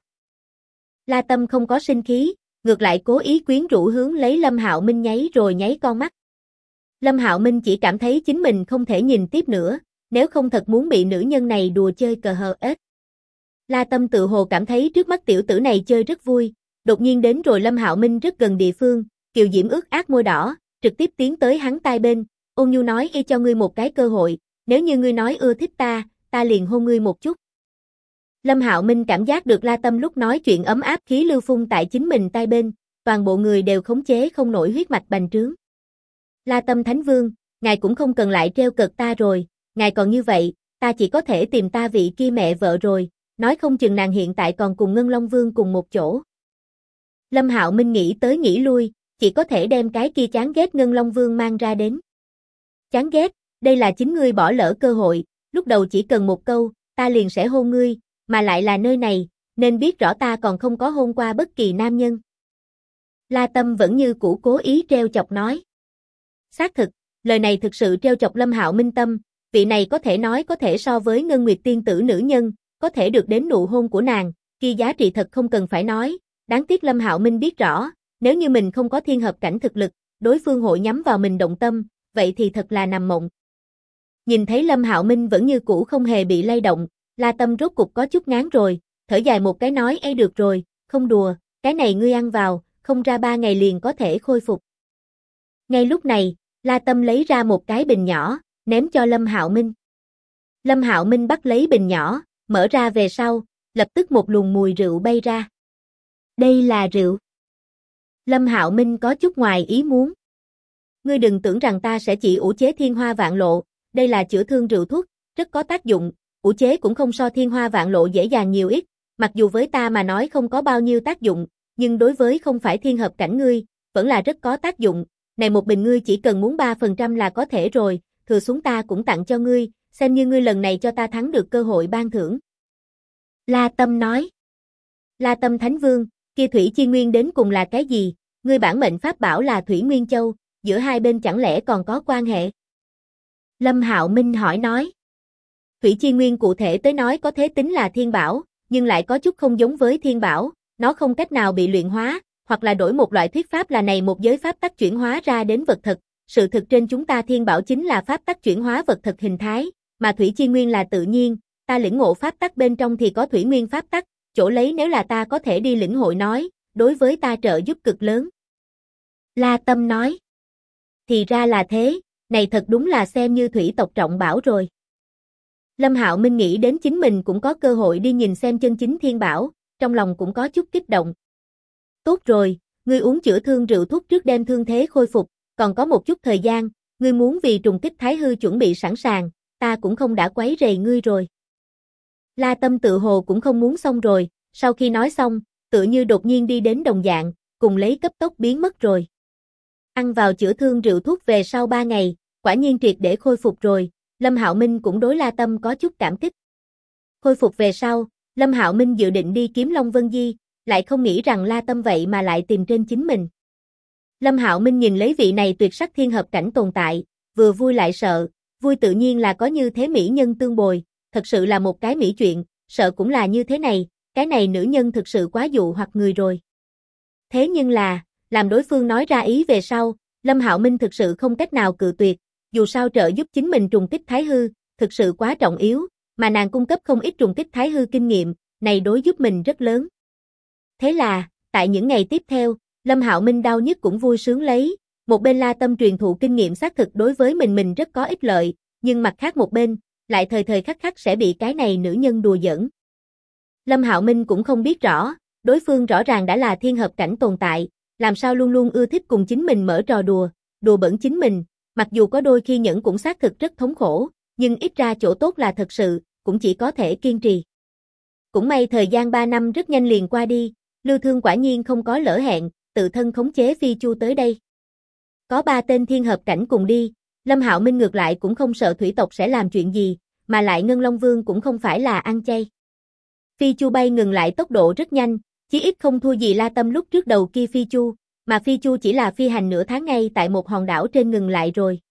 La Tâm không có sinh khí, ngược lại cố ý quyến rũ hướng lấy Lâm Hạo Minh nháy con mắt. Lâm Hạo Minh chỉ cảm thấy chính mình không thể nhìn tiếp nữa, nếu không thật muốn bị nữ nhân này đùa chơi cờ hờ ếch. La Tâm tự hồ cảm thấy trước mắt tiểu tử này chơi rất vui, đột nhiên đến rồi Lâm Hạo Minh rất gần địa phương, kiều diễm ướt át môi đỏ, trực tiếp tiến tới hắn tai bên, ôn nhu nói cho ngươi một cái cơ hội, nếu như ngươi nói ưa thích ta, ta liền hôn ngươi một chút. Lâm Hạo Minh cảm giác được La Tâm lúc nói chuyện ấm áp khí lưu phun tại chính mình tai bên, toàn bộ người đều khống chế không nổi huyết mạch bành trướng. La Tâm Thánh Vương, ngài cũng không cần lại treo cợt ta rồi, ngài còn như vậy, ta chỉ có thể tìm ta vị kia mẹ vợ rồi, nói không chừng nàng hiện tại còn cùng Ngân Long Vương cùng một chỗ. Lâm Hạo Minh nghĩ tới nghĩ lui, chỉ có thể đem cái kia chán ghét Ngân Long Vương mang ra đến. Chán ghét, đây là chính ngươi bỏ lỡ cơ hội, lúc đầu chỉ cần một câu, ta liền sẽ hôn ngươi, mà lại là nơi này, nên biết rõ ta còn không có hôn qua bất kỳ nam nhân. La Tâm vẫn như cũ cố ý treo chọc nói. Xác thực, lời này thực sự treo chọc Lâm Hạo Minh tâm, vị này có thể nói có thể so với Ngân Nguyệt tiên tử nữ nhân, có thể được đến nụ hôn của nàng, kia giá trị thật không cần phải nói, đáng tiếc Lâm Hạo Minh biết rõ, nếu như mình không có thiên hợp cảnh thực lực, đối phương hội nhắm vào mình động tâm, vậy thì thật là nằm mộng. Nhìn thấy Lâm Hạo Minh vẫn như cũ không hề bị lay động, La Tâm rốt cục có chút ngán rồi, thở dài một cái nói được rồi, không đùa, cái này ngươi ăn vào, không ra 3 ngày liền có thể khôi phục. Ngay lúc này, La Tâm lấy ra một cái bình nhỏ, ném cho Lâm Hạo Minh. Lâm Hạo Minh bắt lấy bình nhỏ, mở ra về sau, lập tức một luồng mùi rượu bay ra. Đây là rượu. Lâm Hạo Minh có chút ngoài ý muốn. Ngươi đừng tưởng rằng ta sẽ chỉ ủ chế thiên hoa vạn lộ, đây là chữa thương rượu thuốc, rất có tác dụng, ủ chế cũng không so thiên hoa vạn lộ dễ dàng nhiều ít, mặc dù với ta mà nói không có bao nhiêu tác dụng, nhưng đối với không phải thiên hợp cảnh ngươi, vẫn là rất có tác dụng, này một bình ngươi chỉ cần muốn 3% là có thể rồi, thừa xuống ta cũng tặng cho ngươi, xem như ngươi lần này cho ta thắng được cơ hội ban thưởng. La Tâm nói. La Tâm Thánh Vương, kia Thủy Chi Nguyên đến cùng là cái gì? Ngươi bản mệnh pháp bảo là Thủy Nguyên Châu, giữa hai bên chẳng lẽ còn có quan hệ? Lâm Hạo Minh hỏi nói. Thủy Chi Nguyên cụ thể tới nói có thể tính là thiên bảo, nhưng lại có chút không giống với thiên bảo, nó không cách nào bị luyện hóa, hoặc là đổi một loại thuyết pháp là này một giới pháp tắc chuyển hóa ra đến vật thật. Sự thực trên chúng ta thiên bảo chính là pháp tắc chuyển hóa vật thật hình thái, mà Thủy Chi Nguyên là tự nhiên, ta lĩnh ngộ pháp tắc bên trong thì có Thủy Nguyên pháp tắc, chỗ lấy nếu là ta có thể đi lĩnh hội nói, đối với ta trợ giúp cực lớn. La Tâm nói. Thì ra là thế, này thật đúng là xem như thủy tộc trọng bảo rồi. Lâm Hạo Minh nghĩ đến chính mình cũng có cơ hội đi nhìn xem chân chính thiên bảo, trong lòng cũng có chút kích động. Tốt rồi, ngươi uống chữa thương rượu thuốc trước đem thương thế khôi phục, còn có một chút thời gian, ngươi muốn vì trùng kích Thái Hư chuẩn bị sẵn sàng, ta cũng không đã quấy rầy ngươi rồi. La Tâm tự hồ cũng không muốn xong rồi, sau khi nói xong, tựa như đột nhiên đi đến đồng dạng, cùng lấy cấp tốc biến mất rồi. Ăn vào chữa thương rượu thuốc về sau 3 ngày, quả nhiên triệt để khôi phục rồi, Lâm Hạo Minh cũng đối La Tâm có chút cảm kích. Khôi phục về sau, Lâm Hạo Minh dự định đi kiếm Long Vân Di, lại không nghĩ rằng La Tâm vậy mà lại tìm trên chính mình. Lâm Hạo Minh nhìn lấy vị này tuyệt sắc thiên hợp cảnh tồn tại, vừa vui lại sợ, vui tự nhiên là có như thế mỹ nhân tương bồi, thật sự là một cái mỹ chuyện, sợ cũng là như thế này, cái này nữ nhân thực sự quá dụ hoặc người rồi. Thế nhưng là, làm đối phương nói ra ý về sau, Lâm Hạo Minh thực sự không cách nào cự tuyệt, dù sao trợ giúp chính mình trùng kích Thái Hư, thực sự quá trọng yếu, mà nàng cung cấp không ít trùng kích Thái Hư kinh nghiệm, này đối giúp mình rất lớn. Thế là, tại những ngày tiếp theo, Lâm Hạo Minh đau nhất cũng vui sướng lấy, một bên La Tâm truyền thụ kinh nghiệm xác thực đối với mình rất có ích lợi, nhưng mặt khác một bên, lại thời thời khắc khắc sẽ bị cái này nữ nhân đùa giỡn. Lâm Hạo Minh cũng không biết rõ, đối phương rõ ràng đã là thiên hợp cảnh tồn tại, làm sao luôn luôn ưa thích cùng chính mình mở trò đùa, đùa bỡn chính mình, mặc dù có đôi khi nhẫn cũng xác thực rất thống khổ, nhưng ít ra chỗ tốt là thật sự, cũng chỉ có thể kiên trì. Cũng may thời gian 3 năm rất nhanh liền qua đi, Lưu Thương quả nhiên không có lỡ hẹn, tự thân khống chế Phi Chu tới đây. Có 3 tên thiên hợp cảnh cùng đi, Lâm Hạo Minh ngược lại cũng không sợ thủy tộc sẽ làm chuyện gì, mà lại Ngân Long Vương cũng không phải là ăn chay. Phi Chu bay ngừng lại tốc độ rất nhanh, chí ít không thua gì La Tâm lúc trước đầu kia Phi Chu, mà Phi Chu chỉ là phi hành nửa tháng ngay tại một hòn đảo trên ngừng lại rồi.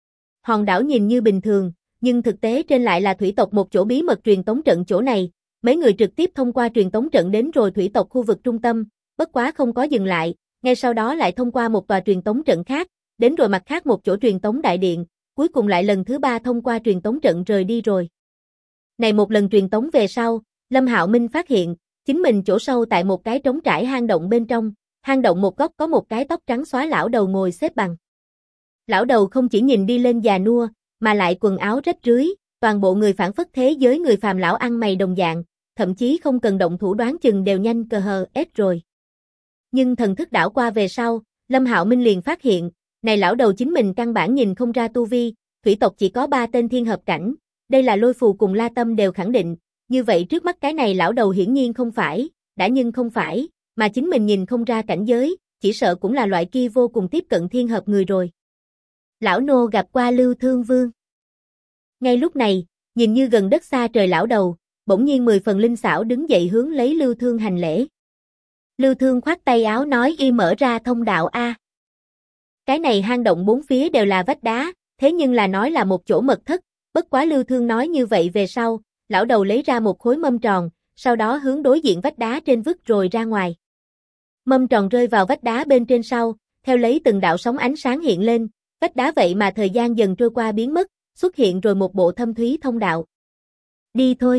Hòn đảo nhìn như bình thường, nhưng thực tế trên lại là thủy tộc một chỗ bí mật truyền tống trận chỗ này, mấy người trực tiếp thông qua truyền tống trận đến rồi thủy tộc khu vực trung tâm, bất quá không có dừng lại, ngay sau đó lại thông qua một tòa truyền tống trận khác, đến rồi mặt khác một chỗ truyền tống đại điện, cuối cùng lại lần thứ 3 thông qua truyền tống trận rời đi rồi. Này một lần truyền tống về sau, Lâm Hạo Minh phát hiện, chính mình chỗ sâu tại một cái trống trải hang động bên trong, hang động một góc có một cái tóc trắng xóa lão đầu ngồi xếp bằng. Lão đầu không chỉ nhìn đi lên già nua, mà lại quần áo rách rưới, toàn bộ người phảng phất thế giới người phàm lão ăn mày đồng dạng, thậm chí không cần động thủ đoán chừng đều nhanh cờ hờ ép rồi. Nhưng thần thức đảo qua về sau, Lâm Hạo Minh liền phát hiện, này lão đầu chính mình căn bản nhìn không ra tu vi, thủy tộc chỉ có 3 tên thiên hợp cảnh, đây là Lôi Phù cùng La Tâm đều khẳng định, như vậy trước mắt cái này lão đầu hiển nhiên không phải, đã nhưng không phải, mà chính mình nhìn không ra cảnh giới, chỉ sợ cũng là loại kia vô cùng tiếp cận thiên hợp người rồi. Lão nô gặp qua Lưu Thương Vương. Ngay lúc này, nhìn như gần đất xa trời lão đầu, bỗng nhiên 10 phần linh xảo đứng dậy hướng lấy Lưu Thương hành lễ. Lưu Thương khoát tay áo nói y mở ra thông đạo a. Cái này hang động 4 phía đều là vách đá, thế nhưng là nói là một chỗ mật thất, bất quá Lưu Thương nói như vậy về sau, lão đầu lấy ra một khối mâm tròn, sau đó hướng đối diện vách đá trên vứt rồi ra ngoài. Mâm tròn rơi vào vách đá bên trên sau, theo lấy từng đạo sóng ánh sáng hiện lên, vách đá vậy mà thời gian dần trôi qua biến mất, xuất hiện rồi một bộ thâm thúy thông đạo. Đi thôi.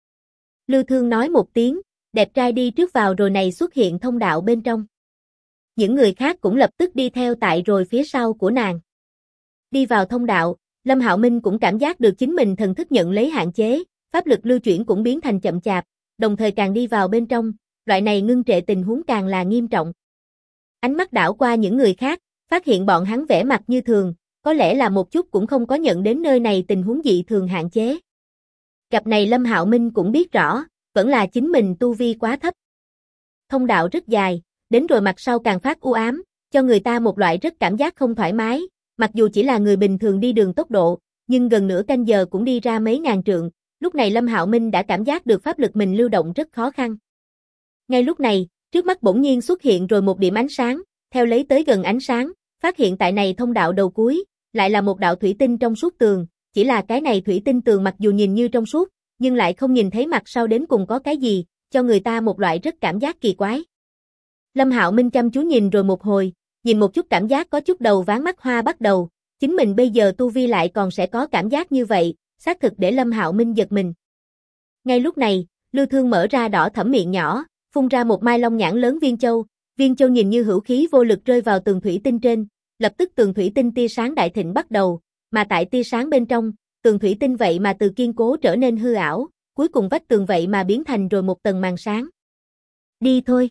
Lưu Thương nói một tiếng, đẹp trai đi trước vào rồi này xuất hiện thông đạo bên trong. Những người khác cũng lập tức đi theo tại rồi phía sau của nàng. Đi vào thông đạo, Lâm Hạo Minh cũng cảm giác được chính mình thần thức nhận lấy hạn chế, pháp lực lưu chuyển cũng biến thành chậm chạp, đồng thời càng đi vào bên trong, loại này ngưng trệ tình huống càng là nghiêm trọng. Ánh mắt đảo qua những người khác, phát hiện bọn hắn vẻ mặt như thường, có lẽ là một chút cũng không có nhận đến nơi này tình huống dị thường hạn chế. Gặp này Lâm Hạo Minh cũng biết rõ, vẫn là chính mình tu vi quá thấp. Thông đạo rất dài, đến rồi mặt sau càng phát u ám, cho người ta một loại rất cảm giác không thoải mái, mặc dù chỉ là người bình thường đi đường tốc độ, nhưng gần nửa canh giờ cũng đi ra mấy ngàn trượng, lúc này Lâm Hạo Minh đã cảm giác được pháp lực mình lưu động rất khó khăn. Ngay lúc này, trước mắt bỗng nhiên xuất hiện rồi một điểm ánh sáng, theo lấy tới gần ánh sáng, phát hiện tại này thông đạo đầu cuối, lại là một đạo thủy tinh trong suốt tường, chỉ là cái này thủy tinh tường mặc dù nhìn như trong suốt, nhưng lại không nhìn thấy mặt sau đến cùng có cái gì, cho người ta một loại rất cảm giác kỳ quái. Lâm Hạo Minh chăm chú nhìn rồi một hồi, nhìn một chút cảm giác có chút đầu váng mắt hoa bắt đầu, chính mình bây giờ tu vi lại còn sẽ có cảm giác như vậy, xác thực để Lâm Hạo Minh giật mình. Ngay lúc này, Lưu Thương mở ra đỏ thẫm miệng nhỏ, phun ra một mai long nhãn lớn viên châu nhìn như hữu khí vô lực rơi vào tường thủy tinh trên, lập tức tường thủy tinh tia sáng đại thịnh bắt đầu, mà tại tia sáng bên trong, tường thủy tinh vậy mà từ kiên cố trở nên hư ảo, cuối cùng vách tường vậy mà biến thành rồi một tầng màn sáng. Đi thôi.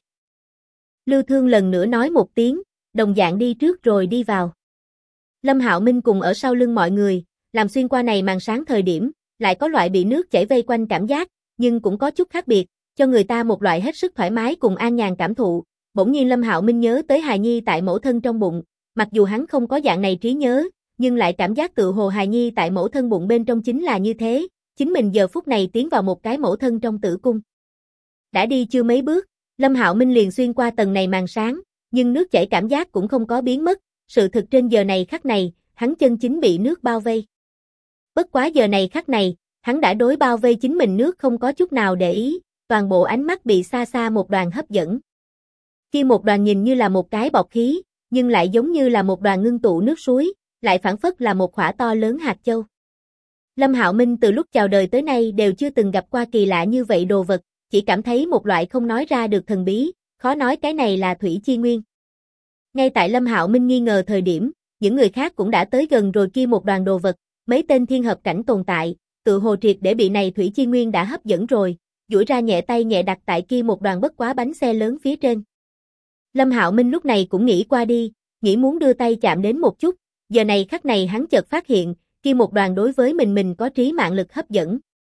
Lưu Thương lần nữa nói một tiếng, đồng dạng đi trước rồi đi vào. Lâm Hạo Minh cùng ở sau lưng mọi người, làm xuyên qua này màn sáng thời điểm, lại có loại bị nước chảy vây quanh cảm giác, nhưng cũng có chút khác biệt, cho người ta một loại hết sức thoải mái cùng an nhàn cảm thụ. Bỗng nhiên Lâm Hạo Minh nhớ tới hài nhi tại mẫu thân trong bụng, mặc dù hắn không có dạng này trí nhớ, nhưng lại cảm giác tự hồ hài nhi tại mẫu thân bụng bên trong chính là như thế, chính mình giờ phút này tiến vào một cái mẫu thân trong tử cung. Đã đi chưa mấy bước, Lâm Hạo Minh liền xuyên qua tầng này màn sáng, nhưng nước chảy cảm giác cũng không có biến mất, sự thực trên giờ này khắc này, hắn chân chính bị nước bao vây. Bất quá giờ này khắc này, hắn đã đối bao vây chính mình nước không có chút nào để ý, toàn bộ ánh mắt bị xa xa một đoàn hấp dẫn. Khi một đoàn nhìn như là một cái bọt khí, nhưng lại giống như là một đoàn ngưng tụ nước suối, lại phảng phất là một khỏa to lớn hạt châu. Lâm Hạo Minh từ lúc chào đời tới nay đều chưa từng gặp qua kỳ lạ như vậy đồ vật, chỉ cảm thấy một loại không nói ra được thần bí, khó nói cái này là thủy chi nguyên. Ngay tại Lâm Hạo Minh nghi ngờ thời điểm, những người khác cũng đã tới gần rồi kia một đoàn đồ vật, mấy tên thiên hợp cảnh tồn tại, tự hồ triệt để bị này thủy chi nguyên đã hấp dẫn rồi, duỗi ra nhẹ tay nhẹ đặt tại kia một đoàn bất quá bánh xe lớn phía trên. Lâm Hạo Minh lúc này cũng nghĩ qua đi, nghĩ muốn đưa tay chạm đến một chút, giờ này khắc này hắn chợt phát hiện, kia một đoàn đối với mình có trí mạng lực hấp dẫn.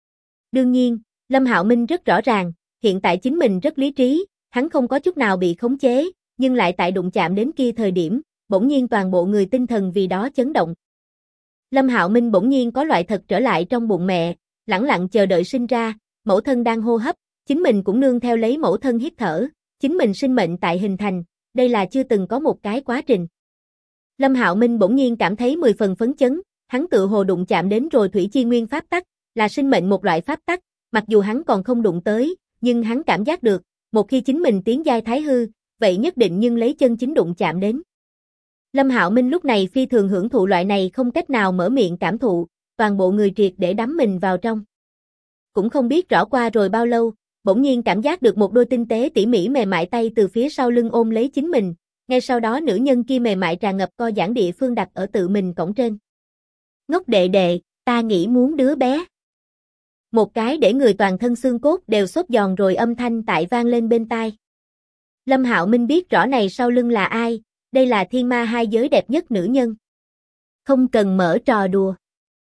Đương nhiên, Lâm Hạo Minh rất rõ ràng, hiện tại chính mình rất lý trí, hắn không có chút nào bị khống chế, nhưng lại tại đụng chạm đến kia thời điểm, bỗng nhiên toàn bộ người tinh thần vì đó chấn động. Lâm Hạo Minh bỗng nhiên có loại thật trở lại trong bụng mẹ, lẳng lặng chờ đợi sinh ra, mẫu thân đang hô hấp, chính mình cũng nương theo lấy mẫu thân hít thở, chính mình sinh mệnh tại hình thành, đây là chưa từng có một cái quá trình. Lâm Hạo Minh bỗng nhiên cảm thấy 10 phần phấn chấn, hắn tự hồ đụng chạm đến rồi thủy chi nguyên pháp tắc, là sinh mệnh một loại pháp tắc, mặc dù hắn còn không đụng tới, nhưng hắn cảm giác được, một khi chính mình tiến giai thái hư, vậy nhất định nhưng lấy chân chính đụng chạm đến. Lâm Hạo Minh lúc này phi thường hưởng thụ loại này không cách nào mở miệng cảm thụ, toàn bộ người triệt để đắm mình vào trong. Cũng không biết rõ qua rồi bao lâu, bỗng nhiên cảm giác được một đôi tinh tế tỉ mỉ mềm mại tay từ phía sau lưng ôm lấy chính mình, ngay sau đó nữ nhân kia mềm mại tràn ngập co giãn địa phương đặt ở tự mình cổng trên. Ngốc đệ đệ, ta nghĩ muốn đứa bé. Một cái để người toàn thân xương cốt đều xốp giòn rồi âm thanh tại vang lên bên tai. Lâm Hạo Minh biết rõ này sau lưng là ai, đây là thiên ma hai giới đẹp nhất nữ nhân. Không cần mở trò đùa.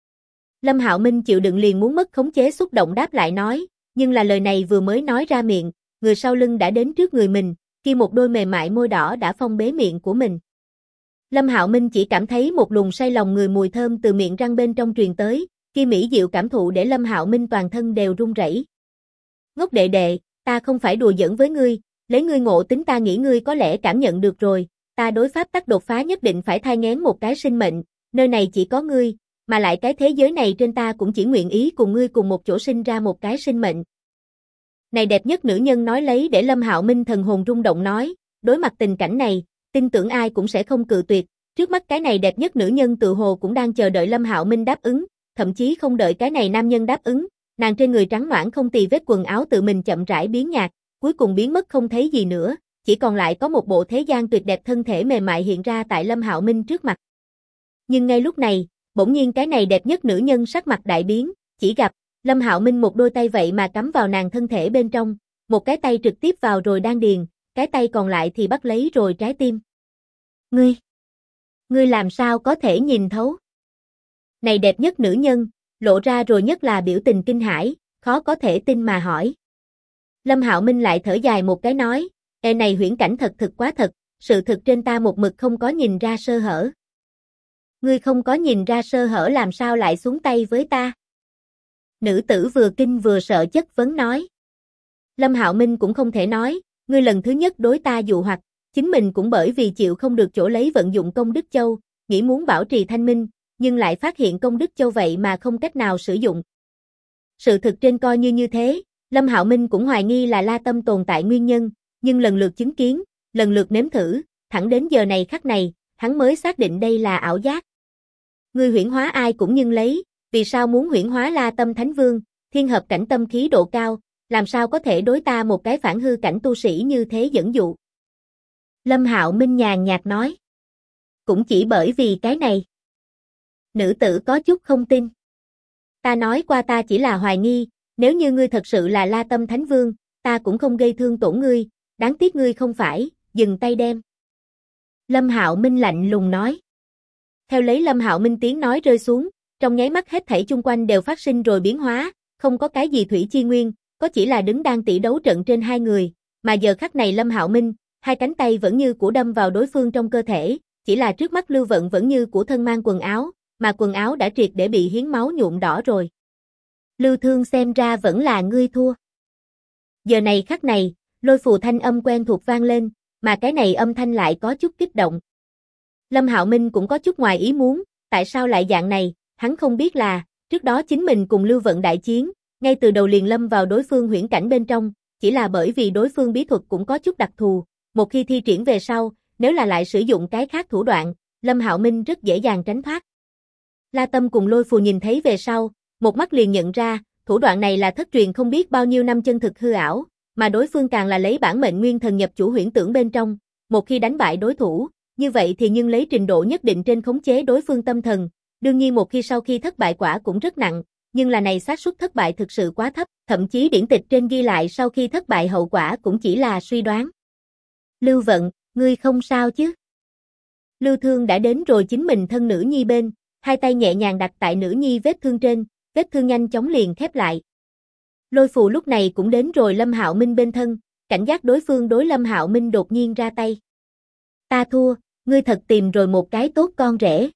Lâm Hạo Minh chịu đựng liền muốn mất khống chế xúc động đáp lại nói, nhưng là lời này vừa mới nói ra miệng, người sau lưng đã đến trước người mình, khi một đôi mềm mại môi đỏ đã phong bế miệng của mình. Lâm Hạo Minh chỉ cảm thấy một luồng say lòng người mùi thơm từ miệng răng bên trong truyền tới, khi mỹ diệu cảm thụ để Lâm Hạo Minh toàn thân đều run rẩy. Ngốc đệ đệ, ta không phải đùa giỡn với ngươi, lấy ngươi ngộ tính ta nghĩ ngươi có lẽ cảm nhận được rồi, ta đối pháp tắc đột phá nhất định phải thai nghén một cái sinh mệnh, nơi này chỉ có ngươi, mà lại cái thế giới này trên ta cũng chỉ nguyện ý cùng ngươi cùng một chỗ sinh ra một cái sinh mệnh. Này đẹp nhất nữ nhân nói lấy để Lâm Hạo Minh thần hồn rung động nói, đối mặt tình cảnh này, tin tưởng ai cũng sẽ không cự tuyệt, trước mắt cái này đẹp nhất nữ nhân tự hồ cũng đang chờ đợi Lâm Hạo Minh đáp ứng, thậm chí không đợi cái này nam nhân đáp ứng, nàng trên người trắng nõn không tì vết quần áo tự mình chậm rãi biến nhạt, cuối cùng biến mất không thấy gì nữa, chỉ còn lại có một bộ thế gian tuyệt đẹp thân thể mềm mại hiện ra tại Lâm Hạo Minh trước mặt. Nhưng ngay lúc này, bỗng nhiên cái này đẹp nhất nữ nhân sắc mặt đại biến, chỉ gặp Lâm Hạo Minh một đôi tay vậy mà cắm vào nàng thân thể bên trong, một cái tay trực tiếp vào rồi đan điền, cái tay còn lại thì bắt lấy rồi trái tim. Ngươi! Ngươi làm sao có thể nhìn thấu? Này đẹp nhất nữ nhân, lộ ra rồi nhất là biểu tình kinh hãi, khó có thể tin mà hỏi. Lâm Hạo Minh lại thở dài một cái nói, này huyễn cảnh thật thực quá thật, sự thực trên ta một mực không có nhìn ra sơ hở. Ngươi không có nhìn ra sơ hở làm sao lại xuống tay với ta? Nữ tử vừa kinh vừa sợ chất vấn nói. Lâm Hạo Minh cũng không thể nói, ngươi lần thứ nhất đối ta dụ hoặc, chính mình cũng bởi vì chịu không được chỗ lấy vận dụng công đức châu, nghĩ muốn bảo trì thanh minh, nhưng lại phát hiện công đức châu vậy mà không cách nào sử dụng. Sự thực trên coi như thế, Lâm Hạo Minh cũng hoài nghi là La Tâm tồn tại nguyên nhân, nhưng lần lượt chứng kiến, lần lượt nếm thử, thẳng đến giờ này khắc này, hắn mới xác định đây là ảo giác. Ngươi huyễn hóa ai cũng nhưng lấy, vì sao muốn huyễn hóa La Tâm Thánh Vương, thiên hợp cảnh tâm khí độ cao, làm sao có thể đối ta một cái phản hư cảnh tu sĩ như thế dẫn dụ. Lâm Hạo Minh nhàn nhạt nói. Cũng chỉ bởi vì cái này. Nữ tử có chút không tin. Ta nói qua ta chỉ là hoài nghi, nếu như ngươi thật sự là La Tâm Thánh Vương, ta cũng không gây thương tổn ngươi, đáng tiếc ngươi không phải, dừng tay đem. Lâm Hạo Minh lạnh lùng nói. Theo lấy Lâm Hạo Minh tiếng nói rơi xuống, trong nháy mắt hết thảy chung quanh đều phát sinh rồi biến hóa, không có cái gì thủy chi nguyên, có chỉ là đứng đang tỷ đấu trận trên hai người, mà giờ khắc này Lâm Hạo Minh, hai cánh tay vẫn như cũ đâm vào đối phương trong cơ thể, chỉ là trước mắt Lưu Vận vẫn như cũ thân mang quần áo, mà quần áo đã triệt để bị hiến máu nhuộm đỏ rồi. Lưu Thương xem ra vẫn là ngươi thua. Giờ này khắc này, lôi phù thanh âm quen thuộc vang lên, mà cái này âm thanh lại có chút kích động. Lâm Hạo Minh cũng có chút ngoài ý muốn, tại sao lại dạng này, hắn không biết là, trước đó chính mình cùng Lưu Vận đại chiến, ngay từ đầu liền lâm vào đối phương huyễn cảnh bên trong, chỉ là bởi vì đối phương bí thuật cũng có chút đặc thù, một khi thi triển về sau, nếu là lại sử dụng cái khác thủ đoạn, Lâm Hạo Minh rất dễ dàng tránh thoát. La Tâm cùng Lôi Phù nhìn thấy về sau, một mắt liền nhận ra, thủ đoạn này là thất truyền không biết bao nhiêu năm chân thực hư ảo, mà đối phương càng là lấy bản mệnh nguyên thần nhập chủ huyễn tưởng bên trong, một khi đánh bại đối thủ, như vậy thì nhưng lấy trình độ nhất định trên khống chế đối phương tâm thần, đương nhiên một khi sau khi thất bại quả cũng rất nặng, nhưng là này xác suất thất bại thực sự quá thấp, thậm chí điển tịch trên ghi lại sau khi thất bại hậu quả cũng chỉ là suy đoán. Lưu Vận, ngươi không sao chứ? Lưu Thương đã đến rồi chính mình thân nữ nhi bên, hai tay nhẹ nhàng đặt tại nữ nhi vết thương trên, vết thương nhanh chóng liền khép lại. Lôi Phù lúc này cũng đến rồi Lâm Hạo Minh bên thân, cảnh giác đối phương đối Lâm Hạo Minh đột nhiên ra tay. Ta thua, ngươi thật tìm rồi một cái tốt con rể.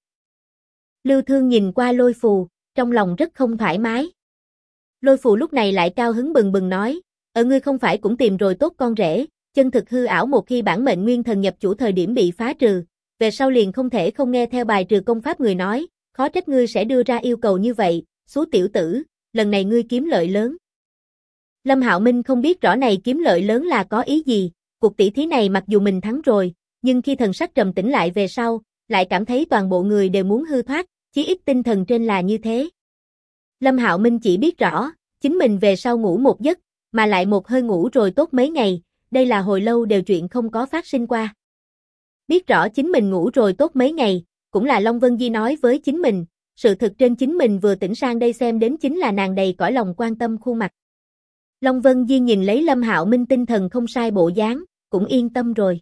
Lưu Thương nhìn qua Lôi Phù, trong lòng rất không thoải mái. Lôi Phù lúc này lại cao hứng bừng bừng nói, ngươi không phải cũng tìm rồi tốt con rể, chân thực hư ảo một khi bản mệnh nguyên thần nhập chủ thời điểm bị phá trừ, về sau liền không thể không nghe theo bài trừ công pháp người nói, khó trách ngươi sẽ đưa ra yêu cầu như vậy, xú tiểu tử, lần này ngươi kiếm lợi lớn. Lâm Hạo Minh không biết rõ này kiếm lợi lớn là có ý gì, cuộc tỷ thí này mặc dù mình thắng rồi, nhưng khi thần sắc trầm tĩnh lại về sau, lại cảm thấy toàn bộ người đều muốn hư thoát, chí ít tinh thần trên là như thế. Lâm Hạo Minh chỉ biết rõ, chính mình về sau ngủ một giấc, mà lại một hơi ngủ rồi tốt mấy ngày, đây là hồi lâu đều chuyện không có phát sinh qua. Biết rõ chính mình ngủ rồi tốt mấy ngày, cũng là Long Vân Di nói với chính mình, sự thực trên chính mình vừa tỉnh sang đây xem đến chính là nàng đầy cõi lòng quan tâm khuôn mặt. Long Vân Di nhìn lấy Lâm Hạo Minh tinh thần không sai bộ dáng, cũng yên tâm rồi.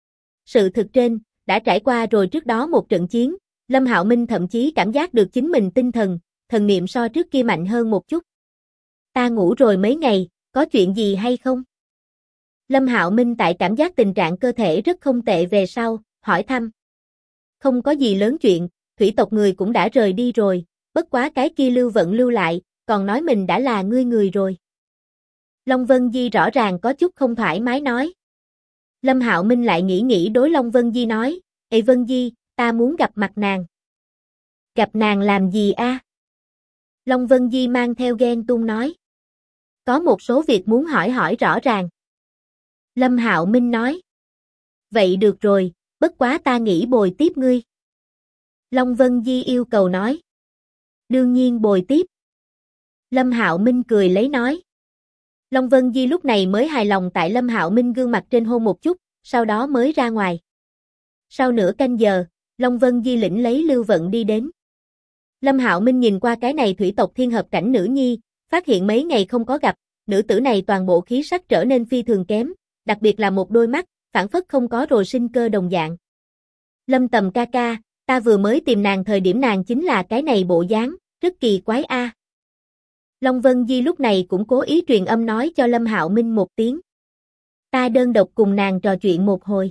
Sự thực trên, đã trải qua rồi trước đó một trận chiến, Lâm Hạo Minh thậm chí cảm giác được chính mình tinh thần, thần niệm so trước kia mạnh hơn một chút. Ta ngủ rồi mấy ngày, có chuyện gì hay không? Lâm Hạo Minh tại cảm giác tình trạng cơ thể rất không tệ về sau, hỏi thăm. Không có gì lớn chuyện, thủy tộc người cũng đã rời đi rồi, bất quá cái kia Lưu Vận lưu lại, còn nói mình đã là ngươi người rồi. Long Vân Di rõ ràng có chút không thoải mái nói. Lâm Hạo Minh lại nghĩ đối Long Vân Di nói, Ê Vân Di, ta muốn gặp mặt nàng. Gặp nàng làm gì a? Long Vân Di mang theo ghen tuông nói. Có một số việc muốn hỏi rõ ràng. Lâm Hạo Minh nói. Vậy được rồi, bất quá ta nghĩ bồi tiếp ngươi. Long Vân Di yêu cầu nói. Đương nhiên bồi tiếp. Lâm Hạo Minh cười lấy nói. Long Vân Di lúc này mới hài lòng tại Lâm Hạo Minh gương mặt trên hôn một chút, sau đó mới ra ngoài. Sau nửa canh giờ, Long Vân Di lĩnh lấy Lưu Vận đi đến. Lâm Hạo Minh nhìn qua cái này thủy tộc thiên hợp cảnh nữ nhi, phát hiện mấy ngày không có gặp, nữ tử này toàn bộ khí sắc trở nên phi thường kém, đặc biệt là một đôi mắt, phảng phất không có rồi sinh cơ đồng dạng. Lâm Tầm ca ca, Ta vừa mới tìm nàng thời điểm nàng chính là cái này bộ dáng, rất kỳ quái a. Long Vân Di lúc này cũng cố ý truyền âm nói cho Lâm Hạo Minh một tiếng. Ta đơn độc cùng nàng trò chuyện một hồi.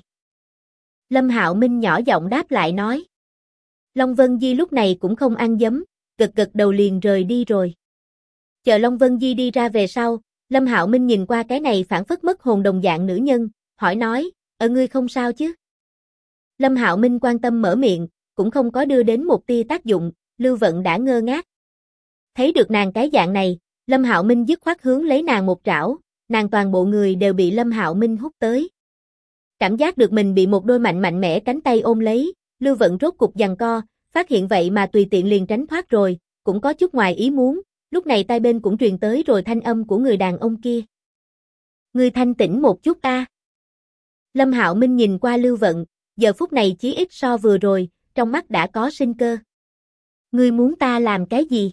Lâm Hạo Minh nhỏ giọng đáp lại nói. Long Vân Di lúc này cũng không ăn dấm, gật gật đầu liền rời đi rồi. Chờ Long Vân Di đi ra về sau, Lâm Hạo Minh nhìn qua cái này phảng phất mất hồn đồng dạng nữ nhân, hỏi nói, ngươi không sao chứ? Lâm Hạo Minh quan tâm mở miệng, cũng không có đưa đến một tia tác dụng, Lưu Vận đã ngơ ngác. Thấy được nàng cái dạng này, Lâm Hạo Minh dứt khoát hướng lấy nàng một trảo, nàng toàn bộ người đều bị Lâm Hạo Minh hút tới. Cảm giác được mình bị một đôi mạnh mẽ cánh tay ôm lấy, Lưu Vận rốt cục giằng co, phát hiện vậy mà tùy tiện liền tránh thoát rồi, cũng có chút ngoài ý muốn, lúc này tai bên cũng truyền tới rồi thanh âm của người đàn ông kia. Ngươi thanh tĩnh một chút a. Lâm Hạo Minh nhìn qua Lưu Vận, giờ phút này chí ít so vừa rồi, trong mắt đã có sinh cơ. Ngươi muốn ta làm cái gì?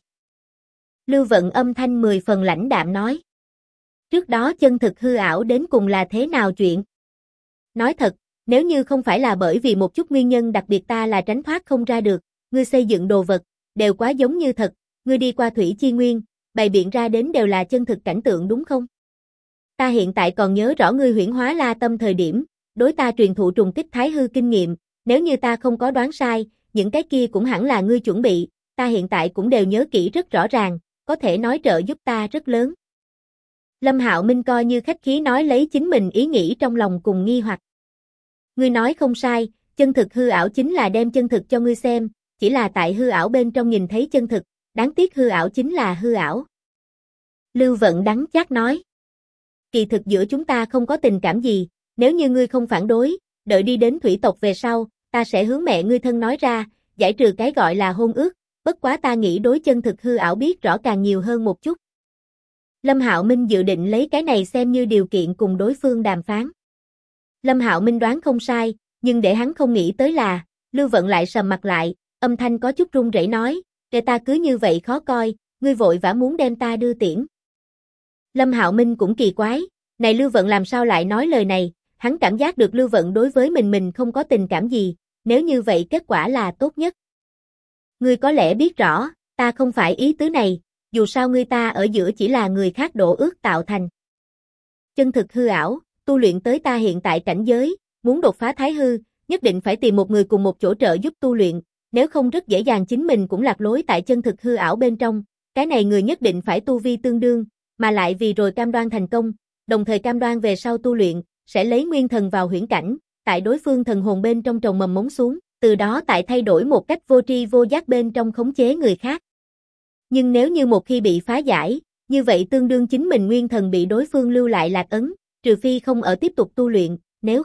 Lưu Vận âm thanh 10 phần lãnh đạm nói. Trước đó chân thực hư ảo đến cùng là thế nào chuyện? Nói thật, nếu như không phải là bởi vì một chút nguyên nhân đặc biệt ta là tránh thoát không ra được, ngươi xây dựng đồ vật, đều quá giống như thật, ngươi đi qua Thủy Chi Nguyên, bày biện ra đến đều là chân thực cảnh tượng đúng không? Ta hiện tại còn nhớ rõ ngươi huyễn hóa La Tâm thời điểm, đối ta truyền thụ trùng kích thái hư kinh nghiệm, nếu như ta không có đoán sai, những cái kia cũng hẳn là ngươi chuẩn bị, ta hiện tại cũng đều nhớ kỹ rất rõ ràng, có thể nói trợ giúp ta rất lớn. Lâm Hạo Minh coi như khách khí nói lấy chính mình ý nghĩ trong lòng cùng nghi hoặc. Ngươi nói không sai, chân thực hư ảo chính là đem chân thực cho ngươi xem, chỉ là tại hư ảo bên trong nhìn thấy chân thực, đáng tiếc hư ảo chính là hư ảo. Lưu Vận đắng chát nói. Kỳ thực giữa chúng ta không có tình cảm gì, nếu như ngươi không phản đối, đợi đi đến thủy tộc về sau, ta sẽ hướng mẹ ngươi thân nói ra, giải trừ cái gọi là hôn ước, bất quá ta nghĩ đối chân thực hư ảo biết rõ càng nhiều hơn một chút. Lâm Hạo Minh dự định lấy cái này xem như điều kiện cùng đối phương đàm phán. Lâm Hạo Minh đoán không sai, nhưng để hắn không nghĩ tới là, Lưu Vận lại sầm mặt lại, âm thanh có chút run rẩy nói, để ta cứ như vậy khó coi, ngươi vội vã muốn đem ta đưa tiễn. Lâm Hạo Minh cũng kỳ quái, này Lưu Vận làm sao lại nói lời này, hắn cảm giác được Lưu Vận đối với mình không có tình cảm gì, nếu như vậy kết quả là tốt nhất. Ngươi có lẽ biết rõ, ta không phải ý tứ này, dù sao ngươi ta ở giữa chỉ là người khác đổ ước tạo thành. Chân thực hư ảo, tu luyện tới ta hiện tại cảnh giới, muốn đột phá thái hư, nhất định phải tìm một người cùng một chỗ trợ giúp tu luyện, nếu không rất dễ dàng chính mình cũng lạc lối tại chân thực hư ảo bên trong, cái này người nhất định phải tu vi tương đương, mà lại vì rồi cam đoan thành công, đồng thời cam đoan về sau tu luyện, sẽ lấy nguyên thần vào huyễn cảnh, tại đối phương thần hồn bên trong trồng mầm mống xuống, từ đó tại thay đổi một cách vô tri vô giác bên trong khống chế người khác. Nhưng nếu như một khi bị phá giải, như vậy tương đương chính mình nguyên thần bị đối phương lưu lại lạc ấn, trừ phi không ở tiếp tục tu luyện, nếu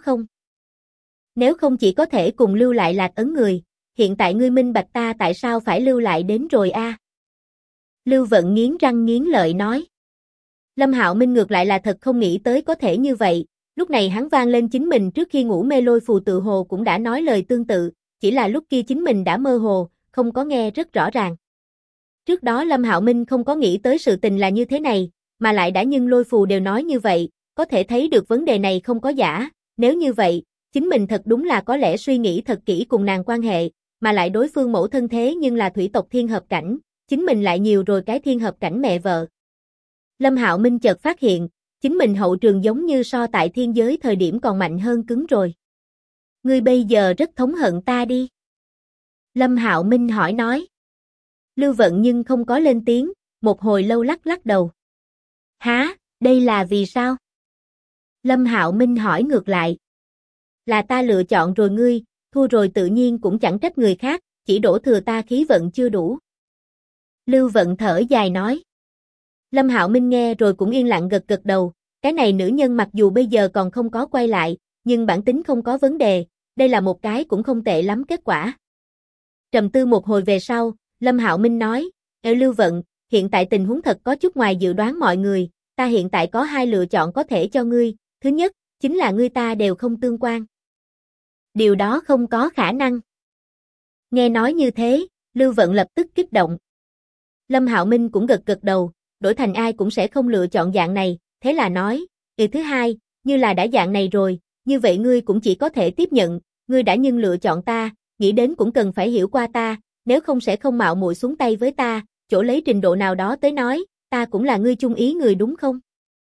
không chỉ có thể cùng lưu lại lạc ấn người, hiện tại ngươi minh bạch ta tại sao phải lưu lại đến rồi a. Lưu Vận nghiến răng nghiến lợi nói. Lâm Hạo Minh ngược lại là thật không nghĩ tới có thể như vậy, lúc này hắn vang lên chính mình trước khi ngủ mê lôi phù tự hồ cũng đã nói lời tương tự, chỉ là lúc kia chính mình đã mơ hồ, không có nghe rất rõ ràng. Trước đó Lâm Hạo Minh không có nghĩ tới sự tình là như thế này, mà lại đã nhưng lôi phù đều nói như vậy, có thể thấy được vấn đề này không có giả, nếu như vậy, chính mình thật đúng là có lẽ suy nghĩ thật kỹ cùng nàng quan hệ, mà lại đối phương mẫu thân thế nhưng là thủy tộc thiên hợp cảnh, chính mình lại nhiều rồi cái thiên hợp cảnh mẹ vợ. Lâm Hạo Minh chợt phát hiện, chính mình hậu trường giống như so tại thiên giới thời điểm còn mạnh hơn cứng rồi. Ngươi bây giờ rất thống hận ta đi. Lâm Hạo Minh hỏi nói. Lưu Vận nhưng không có lên tiếng, một hồi lâu lắc lắc đầu. Hả, đây là vì sao? Lâm Hạo Minh hỏi ngược lại. Là ta lựa chọn rồi ngươi, thua rồi tự nhiên cũng chẳng trách người khác, chỉ đổ thừa ta khí vận chưa đủ. Lưu Vận thở dài nói. Lâm Hạo Minh nghe rồi cũng yên lặng gật gật đầu, cái này nữ nhân mặc dù bây giờ còn không có quay lại, nhưng bản tính không có vấn đề, đây là một cái cũng không tệ lắm kết quả. Trầm tư một hồi về sau, Lâm Hạo Minh nói, Lưu Vận, hiện tại tình huống thật có chút ngoài dự đoán mọi người, ta hiện tại có hai lựa chọn có thể cho ngươi, thứ nhất, chính là ngươi ta đều không tương quan. Điều đó không có khả năng. Nghe nói như thế, Lưu Vận lập tức kích động. Lâm Hạo Minh cũng gật gật đầu, đổi thành ai cũng sẽ không lựa chọn dạng này, thế là nói, thứ hai, như là đã dạng này rồi, như vậy ngươi cũng chỉ có thể tiếp nhận, ngươi đã nhưng lựa chọn ta, nghĩ đến cũng cần phải hiểu qua ta, nếu không sẽ không mạo muội xuống tay với ta, chỗ lấy trình độ nào đó tới nói, ta cũng là ngươi chung ý người đúng không?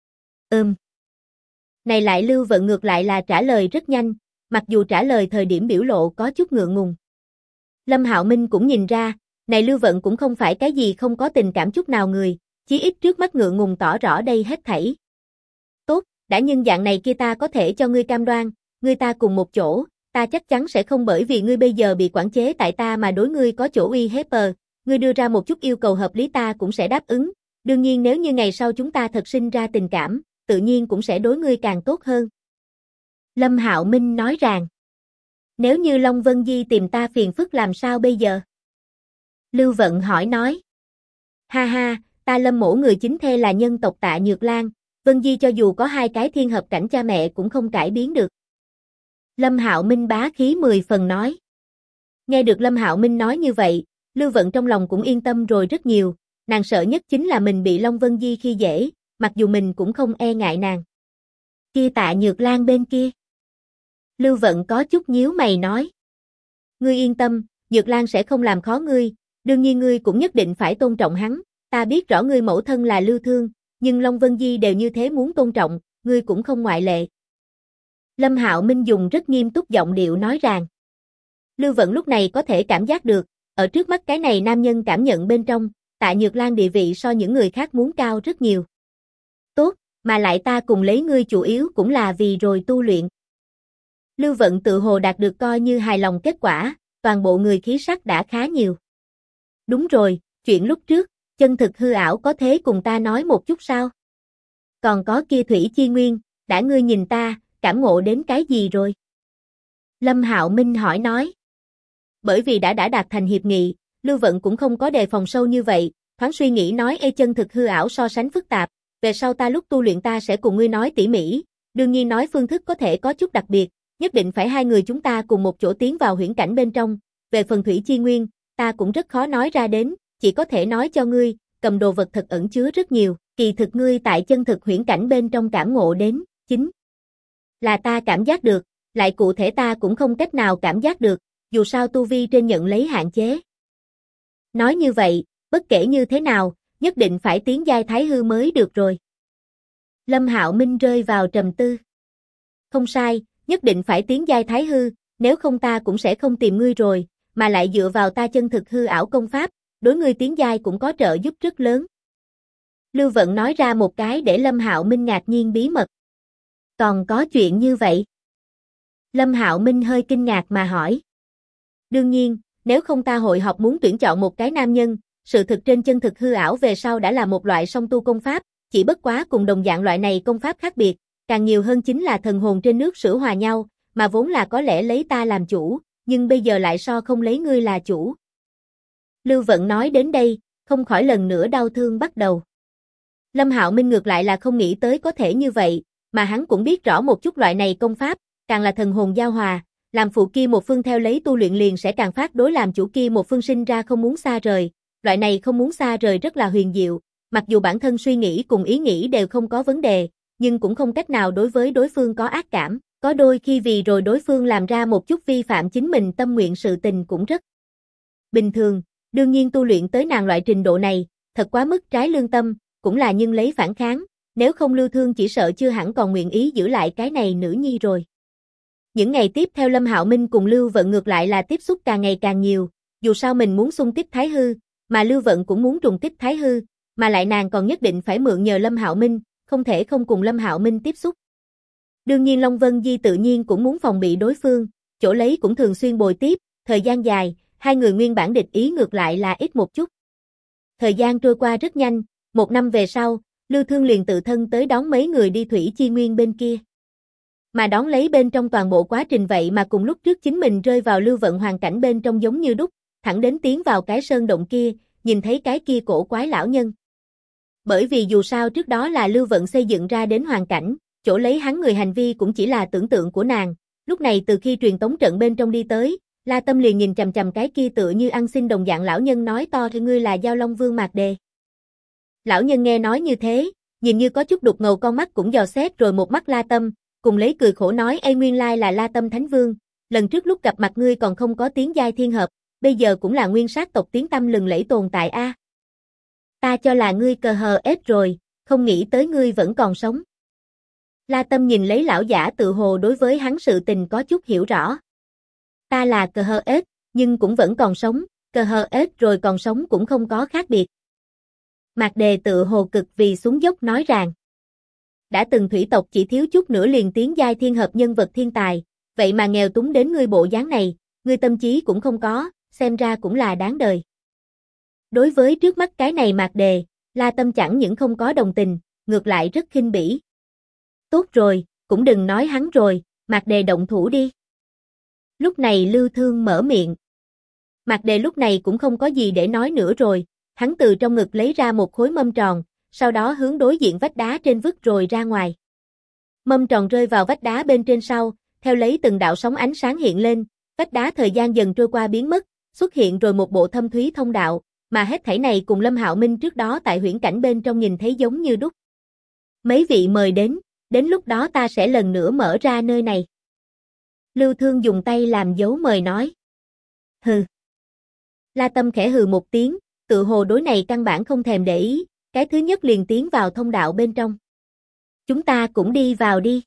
Này lại Lưu Vận ngược lại là trả lời rất nhanh, mặc dù trả lời thời điểm biểu lộ có chút ngượng ngùng. Lâm Hạo Minh cũng nhìn ra, này Lưu Vận cũng không phải cái gì không có tình cảm chút nào người, chí ít trước mắt ngượng ngùng tỏ rõ đây hết thảy. Tốt, đã nhưng dạng này kia ta có thể cho ngươi cam đoan, ngươi ta cùng một chỗ, ta chắc chắn sẽ không bởi vì ngươi bây giờ bị quản chế tại ta mà đối ngươi có chỗ uy hiếp. Ngươi đưa ra một chút yêu cầu hợp lý ta cũng sẽ đáp ứng, đương nhiên nếu như ngày sau chúng ta thật sinh ra tình cảm, tự nhiên cũng sẽ đối ngươi càng tốt hơn. Lâm Hạo Minh nói rằng, nếu như Long Vân Di tìm ta phiền phức làm sao bây giờ? Lưu Vận hỏi nói, ha ha, ta Lâm mỗ người chính thê là nhân tộc Tạ Nhược Lan, Vân Di cho dù có 2 cái thiên hợp cảnh cha mẹ cũng không cải biến được. Lâm Hạo Minh bá khí 10 phần nói. Nghe được Lâm Hạo Minh nói như vậy, Lưu Vận trong lòng cũng yên tâm rồi rất nhiều, nàng sợ nhất chính là mình bị Long Vân Di khi dễ, mặc dù mình cũng không e ngại nàng. Kia Tạ Nhược Lan bên kia. Lưu Vận có chút nhíu mày nói. Ngươi yên tâm, Nhược Lan sẽ không làm khó ngươi, đương nhiên ngươi cũng nhất định phải tôn trọng hắn, ta biết rõ ngươi mẫu thân là Lưu Thương, nhưng Long Vân Di đều như thế muốn tôn trọng, ngươi cũng không ngoại lệ. Lâm Hạo Minh dùng rất nghiêm túc giọng điệu nói rằng. Lưu Vận lúc này có thể cảm giác được, ở trước mắt cái này nam nhân cảm nhận bên trong, Tạ Nhược Lan địa vị so những người khác muốn cao rất nhiều. Tốt, mà lại ta cùng lấy ngươi chủ yếu cũng là vì rồi tu luyện. Lưu Vận tự hồ đạt được coi như hài lòng kết quả, toàn bộ người khí sắc đã khá nhiều. Đúng rồi, chuyện lúc trước, chân thực hư ảo có thế cùng ta nói một chút sao? Còn có kia Thủy Chi Nguyên, đã ngươi nhìn ta, cảm ngộ đến cái gì rồi? Lâm Hạo Minh hỏi nói. Bởi vì đã đạt thành hiệp nghị, Lưu Vận cũng không có đề phòng sâu như vậy, thoáng suy nghĩ nói chân thực hư ảo so sánh phức tạp, về sau ta lúc tu luyện ta sẽ cùng ngươi nói tỉ mỉ, đương nhiên nói phương thức có thể có chút đặc biệt, nhất định phải 2 người chúng ta cùng một chỗ tiến vào huyễn cảnh bên trong, về phần Thủy Chi Nguyên, ta cũng rất khó nói ra đến, chỉ có thể nói cho ngươi, cầm đồ vật thật ẩn chứa rất nhiều, kỳ thực ngươi tại chân thực huyễn cảnh bên trong cảm ngộ đến, chính là ta cảm giác được, lại cụ thể ta cũng không cách nào cảm giác được, dù sao tu vi trên nhận lấy hạn chế. Nói như vậy, bất kể như thế nào, nhất định phải tiến giai thái hư mới được rồi. Lâm Hạo Minh rơi vào trầm tư. Không sai, nhất định phải tiến giai thái hư, nếu không ta cũng sẽ không tìm ngươi rồi, mà lại dựa vào ta chân thực hư ảo công pháp, đối ngươi tiến giai cũng có trợ giúp rất lớn. Lưu Vận nói ra một cái để Lâm Hạo Minh ngạc nhiên bí mật. Còn có chuyện như vậy? Lâm Hạo Minh hơi kinh ngạc mà hỏi. Đương nhiên, nếu không ta hội họp muốn tuyển chọn một cái nam nhân, sự thực trên chân thực hư ảo về sau đã là một loại song tu công pháp, chỉ bất quá cùng đồng dạng loại này công pháp khác biệt, càng nhiều hơn chính là thần hồn trên nước sữa hòa nhau, mà vốn là có lẽ lấy ta làm chủ, nhưng bây giờ lại so không lấy ngươi là chủ. Lưu Vận nói đến đây, không khỏi lần nữa đau thương bắt đầu. Lâm Hạo Minh ngược lại là không nghĩ tới có thể như vậy, mà hắn cũng biết rõ một chút loại này công pháp, càng là thần hồn giao hòa, làm phụ kia một phương theo lấy tu luyện liền sẽ càng phát đối làm chủ kia một phương sinh ra không muốn xa rời, loại này không muốn xa rời rất là huyền diệu, mặc dù bản thân suy nghĩ cùng ý nghĩ đều không có vấn đề, nhưng cũng không cách nào đối với đối phương có ác cảm, có đôi khi vì rồi đối phương làm ra một chút vi phạm chính mình tâm nguyện sự tình cũng rất bình thường, đương nhiên tu luyện tới nàng loại trình độ này, thật quá mức trái lương tâm, cũng là nhưng lấy phản kháng, nếu không Lưu Thương chỉ sợ chưa hẳn còn nguyện ý giữ lại cái này nữ nhi rồi. Những ngày tiếp theo Lâm Hạo Minh cùng Lưu Vận ngược lại là tiếp xúc càng ngày càng nhiều, dù sao mình muốn xung kích Thái Hư, mà Lưu Vận cũng muốn trùng kích Thái Hư, mà lại nàng còn nhất định phải mượn nhờ Lâm Hạo Minh, không thể không cùng Lâm Hạo Minh tiếp xúc. Đương nhiên Long Vân Di tự nhiên cũng muốn phòng bị đối phương, chỗ lấy cũng thường xuyên bồi tiếp, thời gian dài, 2 người nguyên bản địch ý ngược lại là ít một chút. Thời gian trôi qua rất nhanh, 1 năm về sau, Lưu Thương liền tự thân tới đón mấy người đi Thủy Chi Nguyên bên kia. Mà đón lấy bên trong toàn bộ quá trình vậy mà cùng lúc trước chính mình rơi vào Lưu Vận hoàn cảnh bên trong giống như đúc, thẳng đến tiến vào cái sơn động kia, nhìn thấy cái kia cổ quái lão nhân. Bởi vì dù sao trước đó là Lưu Vận xây dựng ra đến hoàn cảnh, chỗ lấy hắn người hành vi cũng chỉ là tưởng tượng của nàng, lúc này từ khi truyền tống trận bên trong đi tới, La Tâm liền nhìn chằm chằm cái kia tựa như ăn xin đồng dạng lão nhân nói to thì ngươi là Giao Long Vương Mạc Đề. Lão nhân nghe nói như thế, nhìn như có chút đục ngầu con mắt cũng dò xét rồi một mắt La Tâm, cùng lấy cười khổ nói nguyên lai là La Tâm Thánh Vương, lần trước lúc gặp mặt ngươi còn không có tiến giai thiên hợp, bây giờ cũng là nguyên sát tộc tiếng tăm lừng lẫy tồn tại a. Ta cho là ngươi cờ hờ ết rồi, không nghĩ tới ngươi vẫn còn sống. La Tâm nhìn lấy lão giả tự hồ đối với hắn sự tình có chút hiểu rõ. Ta là cờ hờ ết, nhưng cũng vẫn còn sống, cờ hờ ết rồi còn sống cũng không có khác biệt. Mạc Đề tự hồ cực vì xuống dốc nói rằng, đã từng thủy tộc chỉ thiếu chút nữa liền tiến giai thiên hợp nhân vật thiên tài, vậy mà nghèo túng đến ngươi bộ dáng này, ngươi tâm trí cũng không có, xem ra cũng là đáng đời. Đối với trước mắt cái này Mạc Đề, La Tâm chẳng những không có đồng tình, ngược lại rất khinh bỉ. Tốt rồi, cũng đừng nói hắn rồi, Mạc Đề động thủ đi. Lúc này Lưu Thương mở miệng. Mạc Đề lúc này cũng không có gì để nói nữa rồi, hắn từ trong ngực lấy ra một khối mâm tròn, sau đó hướng đối diện vách đá trên vứt rồi ra ngoài. Mâm tròn rơi vào vách đá bên trên sau, theo lấy từng đạo sóng ánh sáng hiện lên, vách đá thời gian dần trôi qua biến mất, xuất hiện rồi một bộ thâm thúy thông đạo, mà hết thảy này cùng Lâm Hạo Minh trước đó tại huyễn cảnh bên trong nhìn thấy giống như đúc. Mấy vị mời đến lúc đó ta sẽ lần nữa mở ra nơi này. Lưu Thương dùng tay làm dấu mời nói. Hừ. La Tâm khẽ hừ một tiếng, tự hồ đối này căn bản không thèm để ý, cái thứ nhất liền tiến vào thông đạo bên trong. Chúng ta cũng đi vào đi.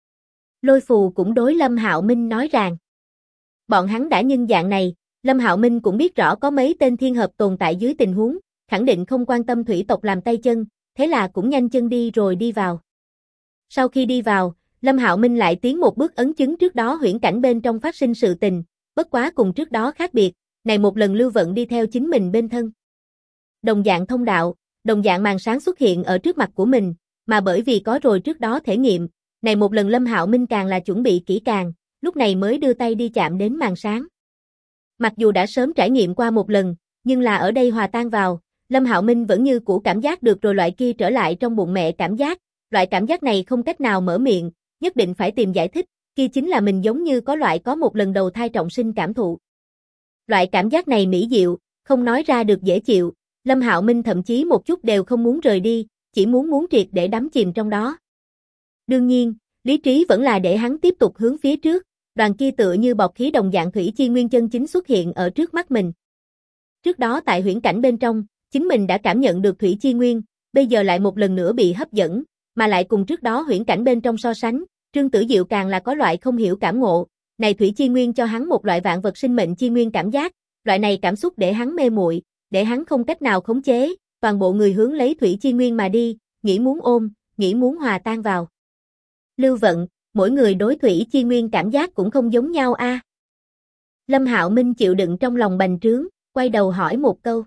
Lôi Phù cũng đối Lâm Hạo Minh nói rằng. Bọn hắn đã nhân dạng này, Lâm Hạo Minh cũng biết rõ có mấy tên thiên hợp tồn tại dưới tình huống, khẳng định không quan tâm thủy tộc làm tay chân, thế là cũng nhanh chân đi rồi đi vào. Sau khi đi vào, Lâm Hạo Minh lại tiến một bước ấn chứng trước đó huyễn cảnh bên trong phát sinh sự tình, bất quá cùng trước đó khác biệt, này một lần Lưu Vận đi theo chính mình bên thân. Đồng dạng thông đạo, đồng dạng màn sáng xuất hiện ở trước mặt của mình, mà bởi vì có rồi trước đó thể nghiệm, này một lần Lâm Hạo Minh càng là chuẩn bị kỹ càng, lúc này mới đưa tay đi chạm đến màn sáng. Mặc dù đã sớm trải nghiệm qua một lần, nhưng là ở đây hòa tan vào, Lâm Hạo Minh vẫn như cũ cảm giác được rồi loại kia trở lại trong bụng mẹ cảm giác, loại cảm giác này không cách nào mở miệng, nhất định phải tìm giải thích, kia chính là mình giống như có một lần đầu thai trọng sinh cảm thụ. Loại cảm giác này mỹ diệu, không nói ra được dễ chịu, Lâm Hạo Minh thậm chí một chút đều không muốn rời đi, chỉ muốn triệt để đắm chìm trong đó. Đương nhiên, lý trí vẫn là để hắn tiếp tục hướng phía trước, đoàn kia tựa như bọt khí đồng dạng thủy chi nguyên chân chính xuất hiện ở trước mắt mình. Trước đó tại huyễn cảnh bên trong, chính mình đã cảm nhận được thủy chi nguyên, bây giờ lại một lần nữa bị hấp dẫn, mà lại cùng trước đó huyễn cảnh bên trong so sánh, Trương Tử Diệu càng là có loại không hiểu cảm ngộ, này thủy chi nguyên cho hắn một loại vạn vật sinh mệnh chi nguyên cảm giác, loại này cảm xúc để hắn mê muội, để hắn không cách nào khống chế, toàn bộ người hướng lấy thủy chi nguyên mà đi, nghĩ muốn ôm, nghĩ muốn hòa tan vào. Lưu Vận, mỗi người đối thủy chi nguyên cảm giác cũng không giống nhau a. Lâm Hạo Minh chịu đựng trong lòng bành trướng, quay đầu hỏi một câu.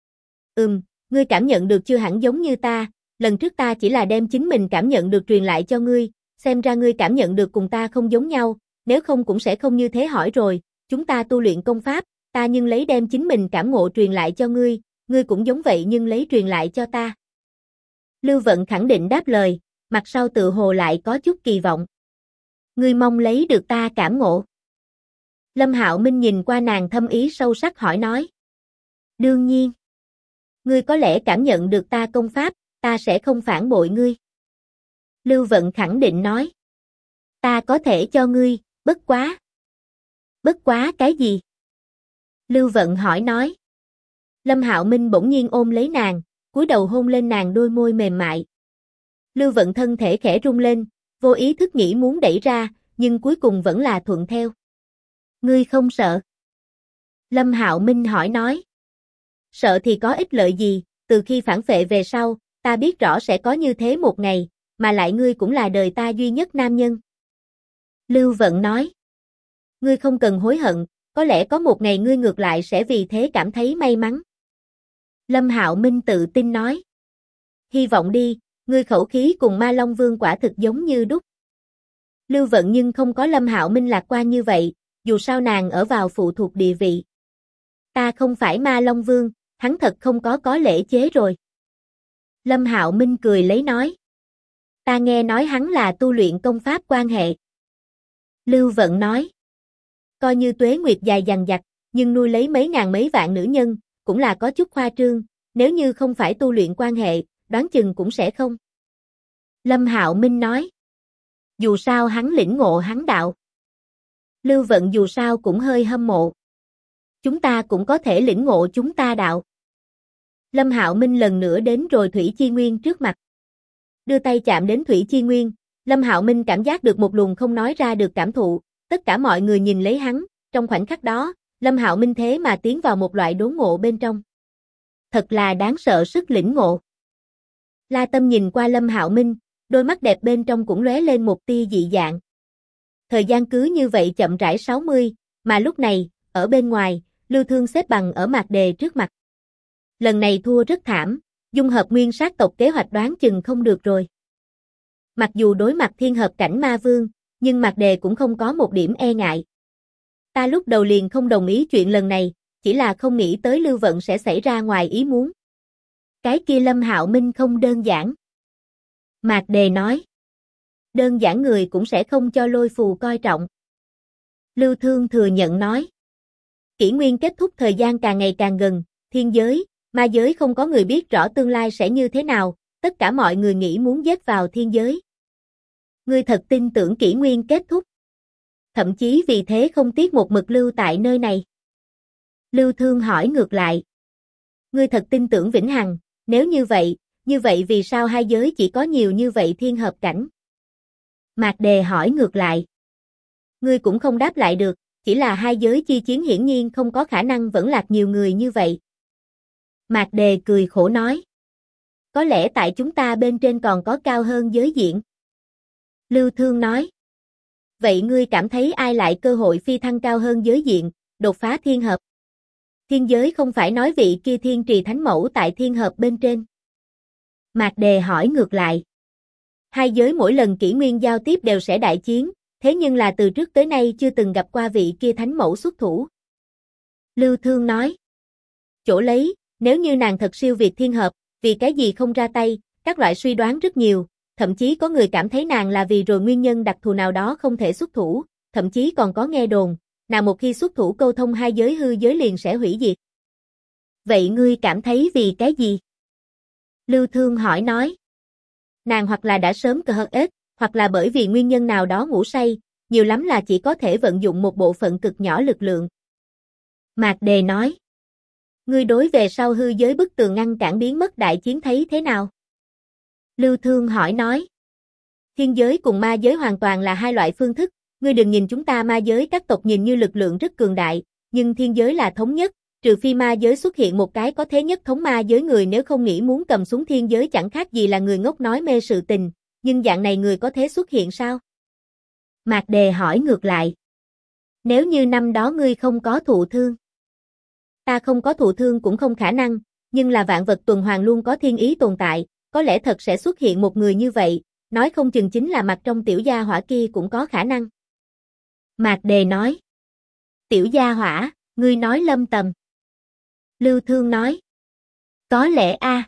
Ngươi cảm nhận được chưa hẳn giống như ta, lần trước ta chỉ là đem chính mình cảm nhận được truyền lại cho ngươi, xem ra ngươi cảm nhận được cùng ta không giống nhau, nếu không cũng sẽ không như thế hỏi rồi, chúng ta tu luyện công pháp, ta nhưng lấy đem chính mình cảm ngộ truyền lại cho ngươi, ngươi cũng giống vậy nhưng lấy truyền lại cho ta. Lưu Vận khẳng định đáp lời, mặt sau tự hồ lại có chút kỳ vọng. Ngươi mong lấy được ta cảm ngộ. Lâm Hạo Minh nhìn qua nàng thâm ý sâu sắc hỏi nói. Đương nhiên. Ngươi có lẽ cảm nhận được ta công pháp, ta sẽ không phản bội ngươi. Lưu Vận khẳng định nói. Ta có thể cho ngươi, bất quá. Bất quá cái gì? Lưu Vận hỏi nói. Lâm Hạo Minh bỗng nhiên ôm lấy nàng, cúi đầu hôn lên nàng đôi môi mềm mại. Lưu Vận thân thể khẽ rung lên, vô ý thức nghĩ muốn đẩy ra, nhưng cuối cùng vẫn là thuận theo. Ngươi không sợ? Lâm Hạo Minh hỏi nói. Sợ thì có ích lợi gì, từ khi phản phệ về sau, ta biết rõ sẽ có như thế một ngày, mà lại ngươi cũng là đời ta duy nhất nam nhân. Lưu Vận nói. Ngươi không cần hối hận, có lẽ có một ngày ngươi ngược lại sẽ vì thế cảm thấy may mắn. Lâm Hạo Minh tự tin nói. Hy vọng đi, ngươi khẩu khí cùng Ma Long Vương quả thực giống như đúc. Lưu Vận nhưng không có Lâm Hạo Minh lạc quan như vậy, dù sao nàng ở vào phụ thuộc địa vị. Ta không phải Ma Long Vương, hắn thật không có lễ chế rồi. Lâm Hạo Minh cười lấy nói. Ta nghe nói hắn là tu luyện công pháp quan hệ. Lưu Vận nói. Coi như tuế nguyệt dài dằng dặc, nhưng nuôi lấy mấy ngàn mấy vạn nữ nhân, cũng là có chút khoa trương, nếu như không phải tu luyện quan hệ, đoán chừng cũng sẽ không. Lâm Hạo Minh nói. Dù sao hắn lĩnh ngộ hắn đạo. Lưu Vận dù sao cũng hơi hâm mộ. Chúng ta cũng có thể lĩnh ngộ chúng ta đạo. Lâm Hạo Minh lần nữa đến rồi Thủy Chi Nguyên trước mặt. Đưa tay chạm đến Thủy Chi Nguyên, Lâm Hạo Minh cảm giác được một luồng không nói ra được cảm thụ, tất cả mọi người nhìn lấy hắn, trong khoảnh khắc đó, Lâm Hạo Minh thế mà tiến vào một loại đốn ngộ bên trong. Thật là đáng sợ sức lĩnh ngộ. La Tâm nhìn qua Lâm Hạo Minh, đôi mắt đẹp bên trong cũng lóe lên một tia dị dạng. Thời gian cứ như vậy chậm rãi 60, mà lúc này, ở bên ngoài, Lưu Thương xếp bằng ở Mạc Đề trước mặt. Lần này thua rất thảm, dung hợp nguyên sát tộc kế hoạch đoán chừng không được rồi. Mặc dù đối mặt thiên hợp cảnh ma vương, nhưng Mạc Đề cũng không có một điểm e ngại. Ta lúc đầu liền không đồng ý chuyện lần này, chỉ là không nghĩ tới Lưu Vận sẽ xảy ra ngoài ý muốn. Cái kia Lâm Hạo Minh không đơn giản. Mạc Đề nói. Đơn giản người cũng sẽ không cho Lôi Phù coi trọng. Lưu Thương thừa nhận nói. Kỷ nguyên kết thúc thời gian càng ngày càng gần, thiên giới, ma giới không có người biết rõ tương lai sẽ như thế nào, tất cả mọi người nghĩ muốn giết vào thiên giới. Ngươi thật tin tưởng kỷ nguyên kết thúc. Thậm chí vì thế không tiếc một mực lưu tại nơi này. Lưu Thương hỏi ngược lại. Ngươi thật tin tưởng vĩnh hằng, nếu như vậy vì sao hai giới chỉ có nhiều như vậy thiên hợp cảnh? Mạc Đề hỏi ngược lại. Ngươi cũng không đáp lại được, chỉ là hai giới chi chiến hiển nhiên không có khả năng vẫn lạc nhiều người như vậy. Mạc Đề cười khổ nói. Có lẽ tại chúng ta bên trên còn có cao hơn giới diện. Lưu Thương nói. Vậy ngươi cảm thấy ai lại cơ hội phi thăng cao hơn giới diện, đột phá thiên hợp? Thiên giới không phải nói vị kia thiên trì thánh mẫu tại thiên hợp bên trên. Mạc Đề hỏi ngược lại. Hai giới mỗi lần kỷ nguyên giao tiếp đều sẽ đại chiến, thế nhưng là từ trước tới nay chưa từng gặp qua vị kia thánh mẫu xuất thủ. Lưu Thương nói. Chỗ lấy, nếu như nàng thật siêu việt thiên hợp, vì cái gì không ra tay, các loại suy đoán rất nhiều, thậm chí có người cảm thấy nàng là vì rồi nguyên nhân đặc thù nào đó không thể xuất thủ, thậm chí còn có nghe đồn, nàng một khi xuất thủ câu thông hai giới hư giới liền sẽ hủy diệt. Vậy ngươi cảm thấy vì cái gì? Lưu Thương hỏi nói. Nàng hoặc là đã sớm cờ hận ếch, hoặc là bởi vì nguyên nhân nào đó ngủ say, nhiều lắm là chỉ có thể vận dụng một bộ phận cực nhỏ lực lượng. Mạc Đề nói. Ngươi đối về sau hư giới bức tường ngăn cản biến mất đại chiến thấy thế nào? Lưu Thương hỏi nói. Thiên giới cùng ma giới hoàn toàn là hai loại phương thức, ngươi đừng nhìn chúng ta ma giới các tộc nhìn như lực lượng rất cường đại, nhưng thiên giới là thống nhất, trừ phi ma giới xuất hiện một cái có thế nhất thống ma giới người nếu không nghĩ muốn cầm xuống thiên giới chẳng khác gì là người ngốc nói mê sự tình, nhưng dạng này người có thế xuất hiện sao? Mạc Đề hỏi ngược lại. Nếu như năm đó ngươi không có thụ thương. Ta không có thụ thương cũng không khả năng, nhưng là vạn vật tuần hoàn luôn có thiên ý tồn tại, có lẽ thật sẽ xuất hiện một người như vậy, nói không chừng chính là mặt trong tiểu gia hỏa kia cũng có khả năng. Mạc Đề nói. Tiểu gia hỏa, ngươi nói Lâm Tầm. Lưu Thương nói. Có lẽ a.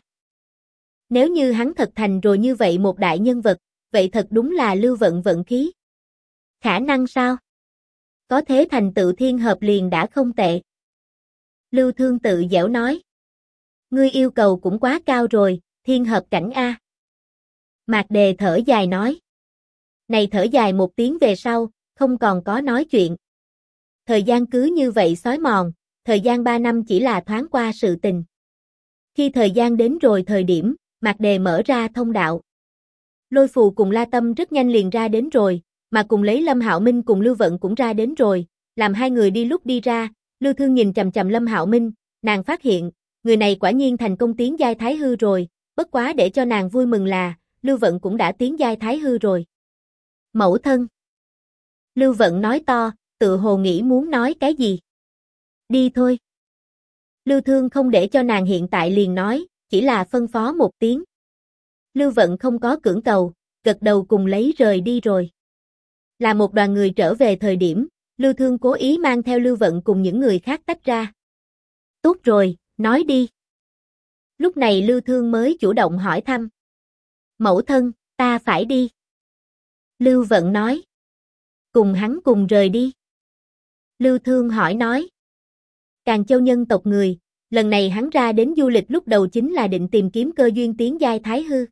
Nếu như hắn thật thành rồi như vậy một đại nhân vật, vậy thật đúng là Lưu Vận vận khí. Khả năng sao? Có thế thành tựu thiên hợp liền đã không tệ. Lưu Thương tự giễu nói. Ngươi yêu cầu cũng quá cao rồi, thiên hợp cảnh a. Mạc Đề thở dài nói. Này thở dài một tiếng về sau, không còn có nói chuyện. Thời gian cứ như vậy xói mòn, thời gian 3 năm chỉ là thoáng qua sự tình. Khi thời gian đến rồi thời điểm, Mạc Đề mở ra thông đạo. Lôi Phù cùng La Tâm rất nhanh liền ra đến rồi, mà cùng lấy Lâm Hạo Minh cùng Lưu Vận cũng ra đến rồi, làm hai người đi lúc đi ra, Lưu Thương nhìn chằm chằm Lâm Hạo Minh, nàng phát hiện, người này quả nhiên thành công tiến giai thái hư rồi, bất quá để cho nàng vui mừng là, Lưu Vận cũng đã tiến giai thái hư rồi. Mẫu thân. Lưu Vận nói to, tự hồ nghĩ muốn nói cái gì. Đi thôi. Lưu Thương không để cho nàng hiện tại liền nói, chỉ là phân phó một tiếng. Lưu Vận không có cưỡng cầu, gật đầu cùng lấy rời đi rồi. Là một đoàn người trở về thời điểm, Lưu Thương cố ý mang theo Lưu Vận cùng những người khác tách ra. Tốt rồi, nói đi. Lúc này Lưu Thương mới chủ động hỏi thăm. Mẫu thân, ta phải đi. Lưu Vận nói. Cùng hắn cùng rời đi. Lưu Thương hỏi nói. Càn Châu nhân tộc người, lần này hắn ra đến du lịch lúc đầu chính là định tìm kiếm cơ duyên tiến giai thái hư.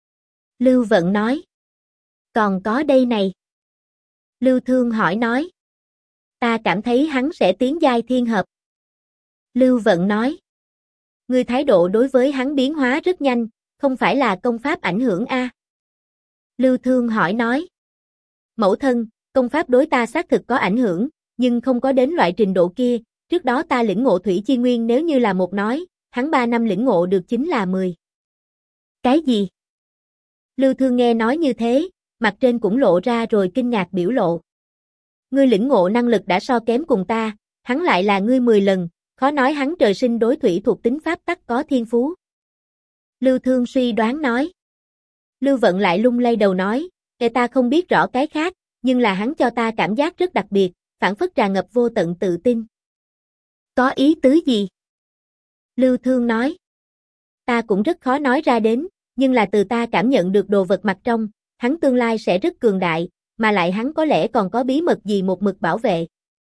Lưu Vận nói. Còn có đây này. Lưu Thương hỏi nói. Ta cảm thấy hắn sẽ tiến giai thiên hợp. Lưu Vận nói. Ngươi thái độ đối với hắn biến hóa rất nhanh, không phải là công pháp ảnh hưởng a? Lưu Thương hỏi nói. Mẫu thân, công pháp đối ta xác thực có ảnh hưởng, nhưng không có đến loại trình độ kia, trước đó ta lĩnh ngộ thủy chi nguyên nếu như là một nói, hắn 3 năm lĩnh ngộ được chính là 10. Cái gì? Lưu Thương nghe nói như thế, mặt trên cũng lộ ra rồi kinh ngạc biểu lộ. Ngươi lĩnh ngộ năng lực đã so kém cùng ta, hắn lại là ngươi 10 lần, khó nói hắn trời sinh đối thủy thuộc tính pháp tắc có thiên phú. Lưu Thương suy đoán nói. Lưu Vận lại lung lay đầu nói, ta không biết rõ cái khác, nhưng là hắn cho ta cảm giác rất đặc biệt, phảng phất tràn ngập vô tận tự tin. Có ý tứ gì? Lưu Thương nói. Ta cũng rất khó nói ra đến, nhưng là từ ta cảm nhận được đồ vật mặt trong, hắn tương lai sẽ rất cường đại, mà lại hắn có lẽ còn có bí mật gì một mực bảo vệ.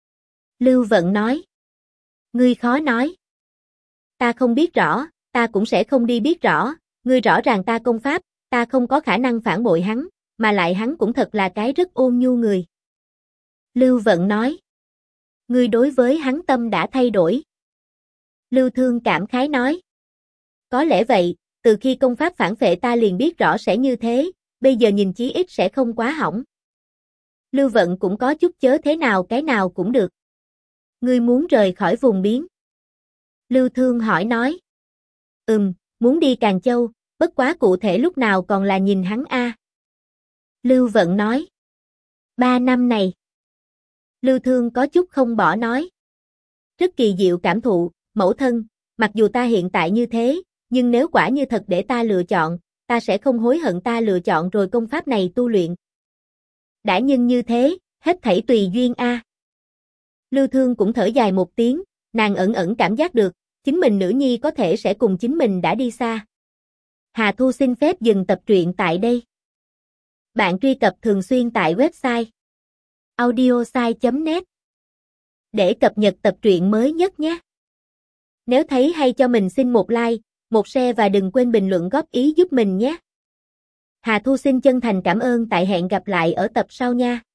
Lưu Vận nói. Ngươi khó nói. Ta không biết rõ, ta cũng sẽ không đi biết rõ, ngươi rõ ràng ta công pháp, ta không có khả năng phản bội hắn, mà lại hắn cũng thật là cái rất ôn nhu người. Lưu Vận nói. Ngươi đối với hắn tâm đã thay đổi. Lưu Thương cảm khái nói. Có lẽ vậy, từ khi công pháp phản phệ ta liền biết rõ sẽ như thế, bây giờ nhìn chí ít sẽ không quá hỏng. Lưu Vận cũng có chút chớ thế nào cái nào cũng được. Ngươi muốn rời khỏi vùng biến. Lưu Thương hỏi nói. Muốn đi Càn Châu, bất quá cụ thể lúc nào còn là nhìn hắn a. Lưu Vận nói. 3 năm này. Lưu Thương có chút không bỏ nói. Rất kỳ diệu cảm thụ, mẫu thân, mặc dù ta hiện tại như thế, nhưng nếu quả như thật để ta lựa chọn, ta sẽ không hối hận ta lựa chọn rồi công pháp này tu luyện. Đã nhưng như thế, hết thảy tùy duyên a. Lưu Thương cũng thở dài một tiếng, nàng ẩn ẩn cảm giác được, chính mình nữ nhi có thể sẽ cùng chính mình đã đi xa. Hà Thu xin phép dừng tập truyện tại đây. Bạn truy cập thường xuyên tại website audiosai.net để cập nhật tập truyện mới nhất nhé. Nếu thấy hay cho mình xin một like, một share và đừng quên bình luận góp ý giúp mình nhé. Hà Thu xin chân thành cảm ơn tại hẹn gặp lại ở tập sau nha.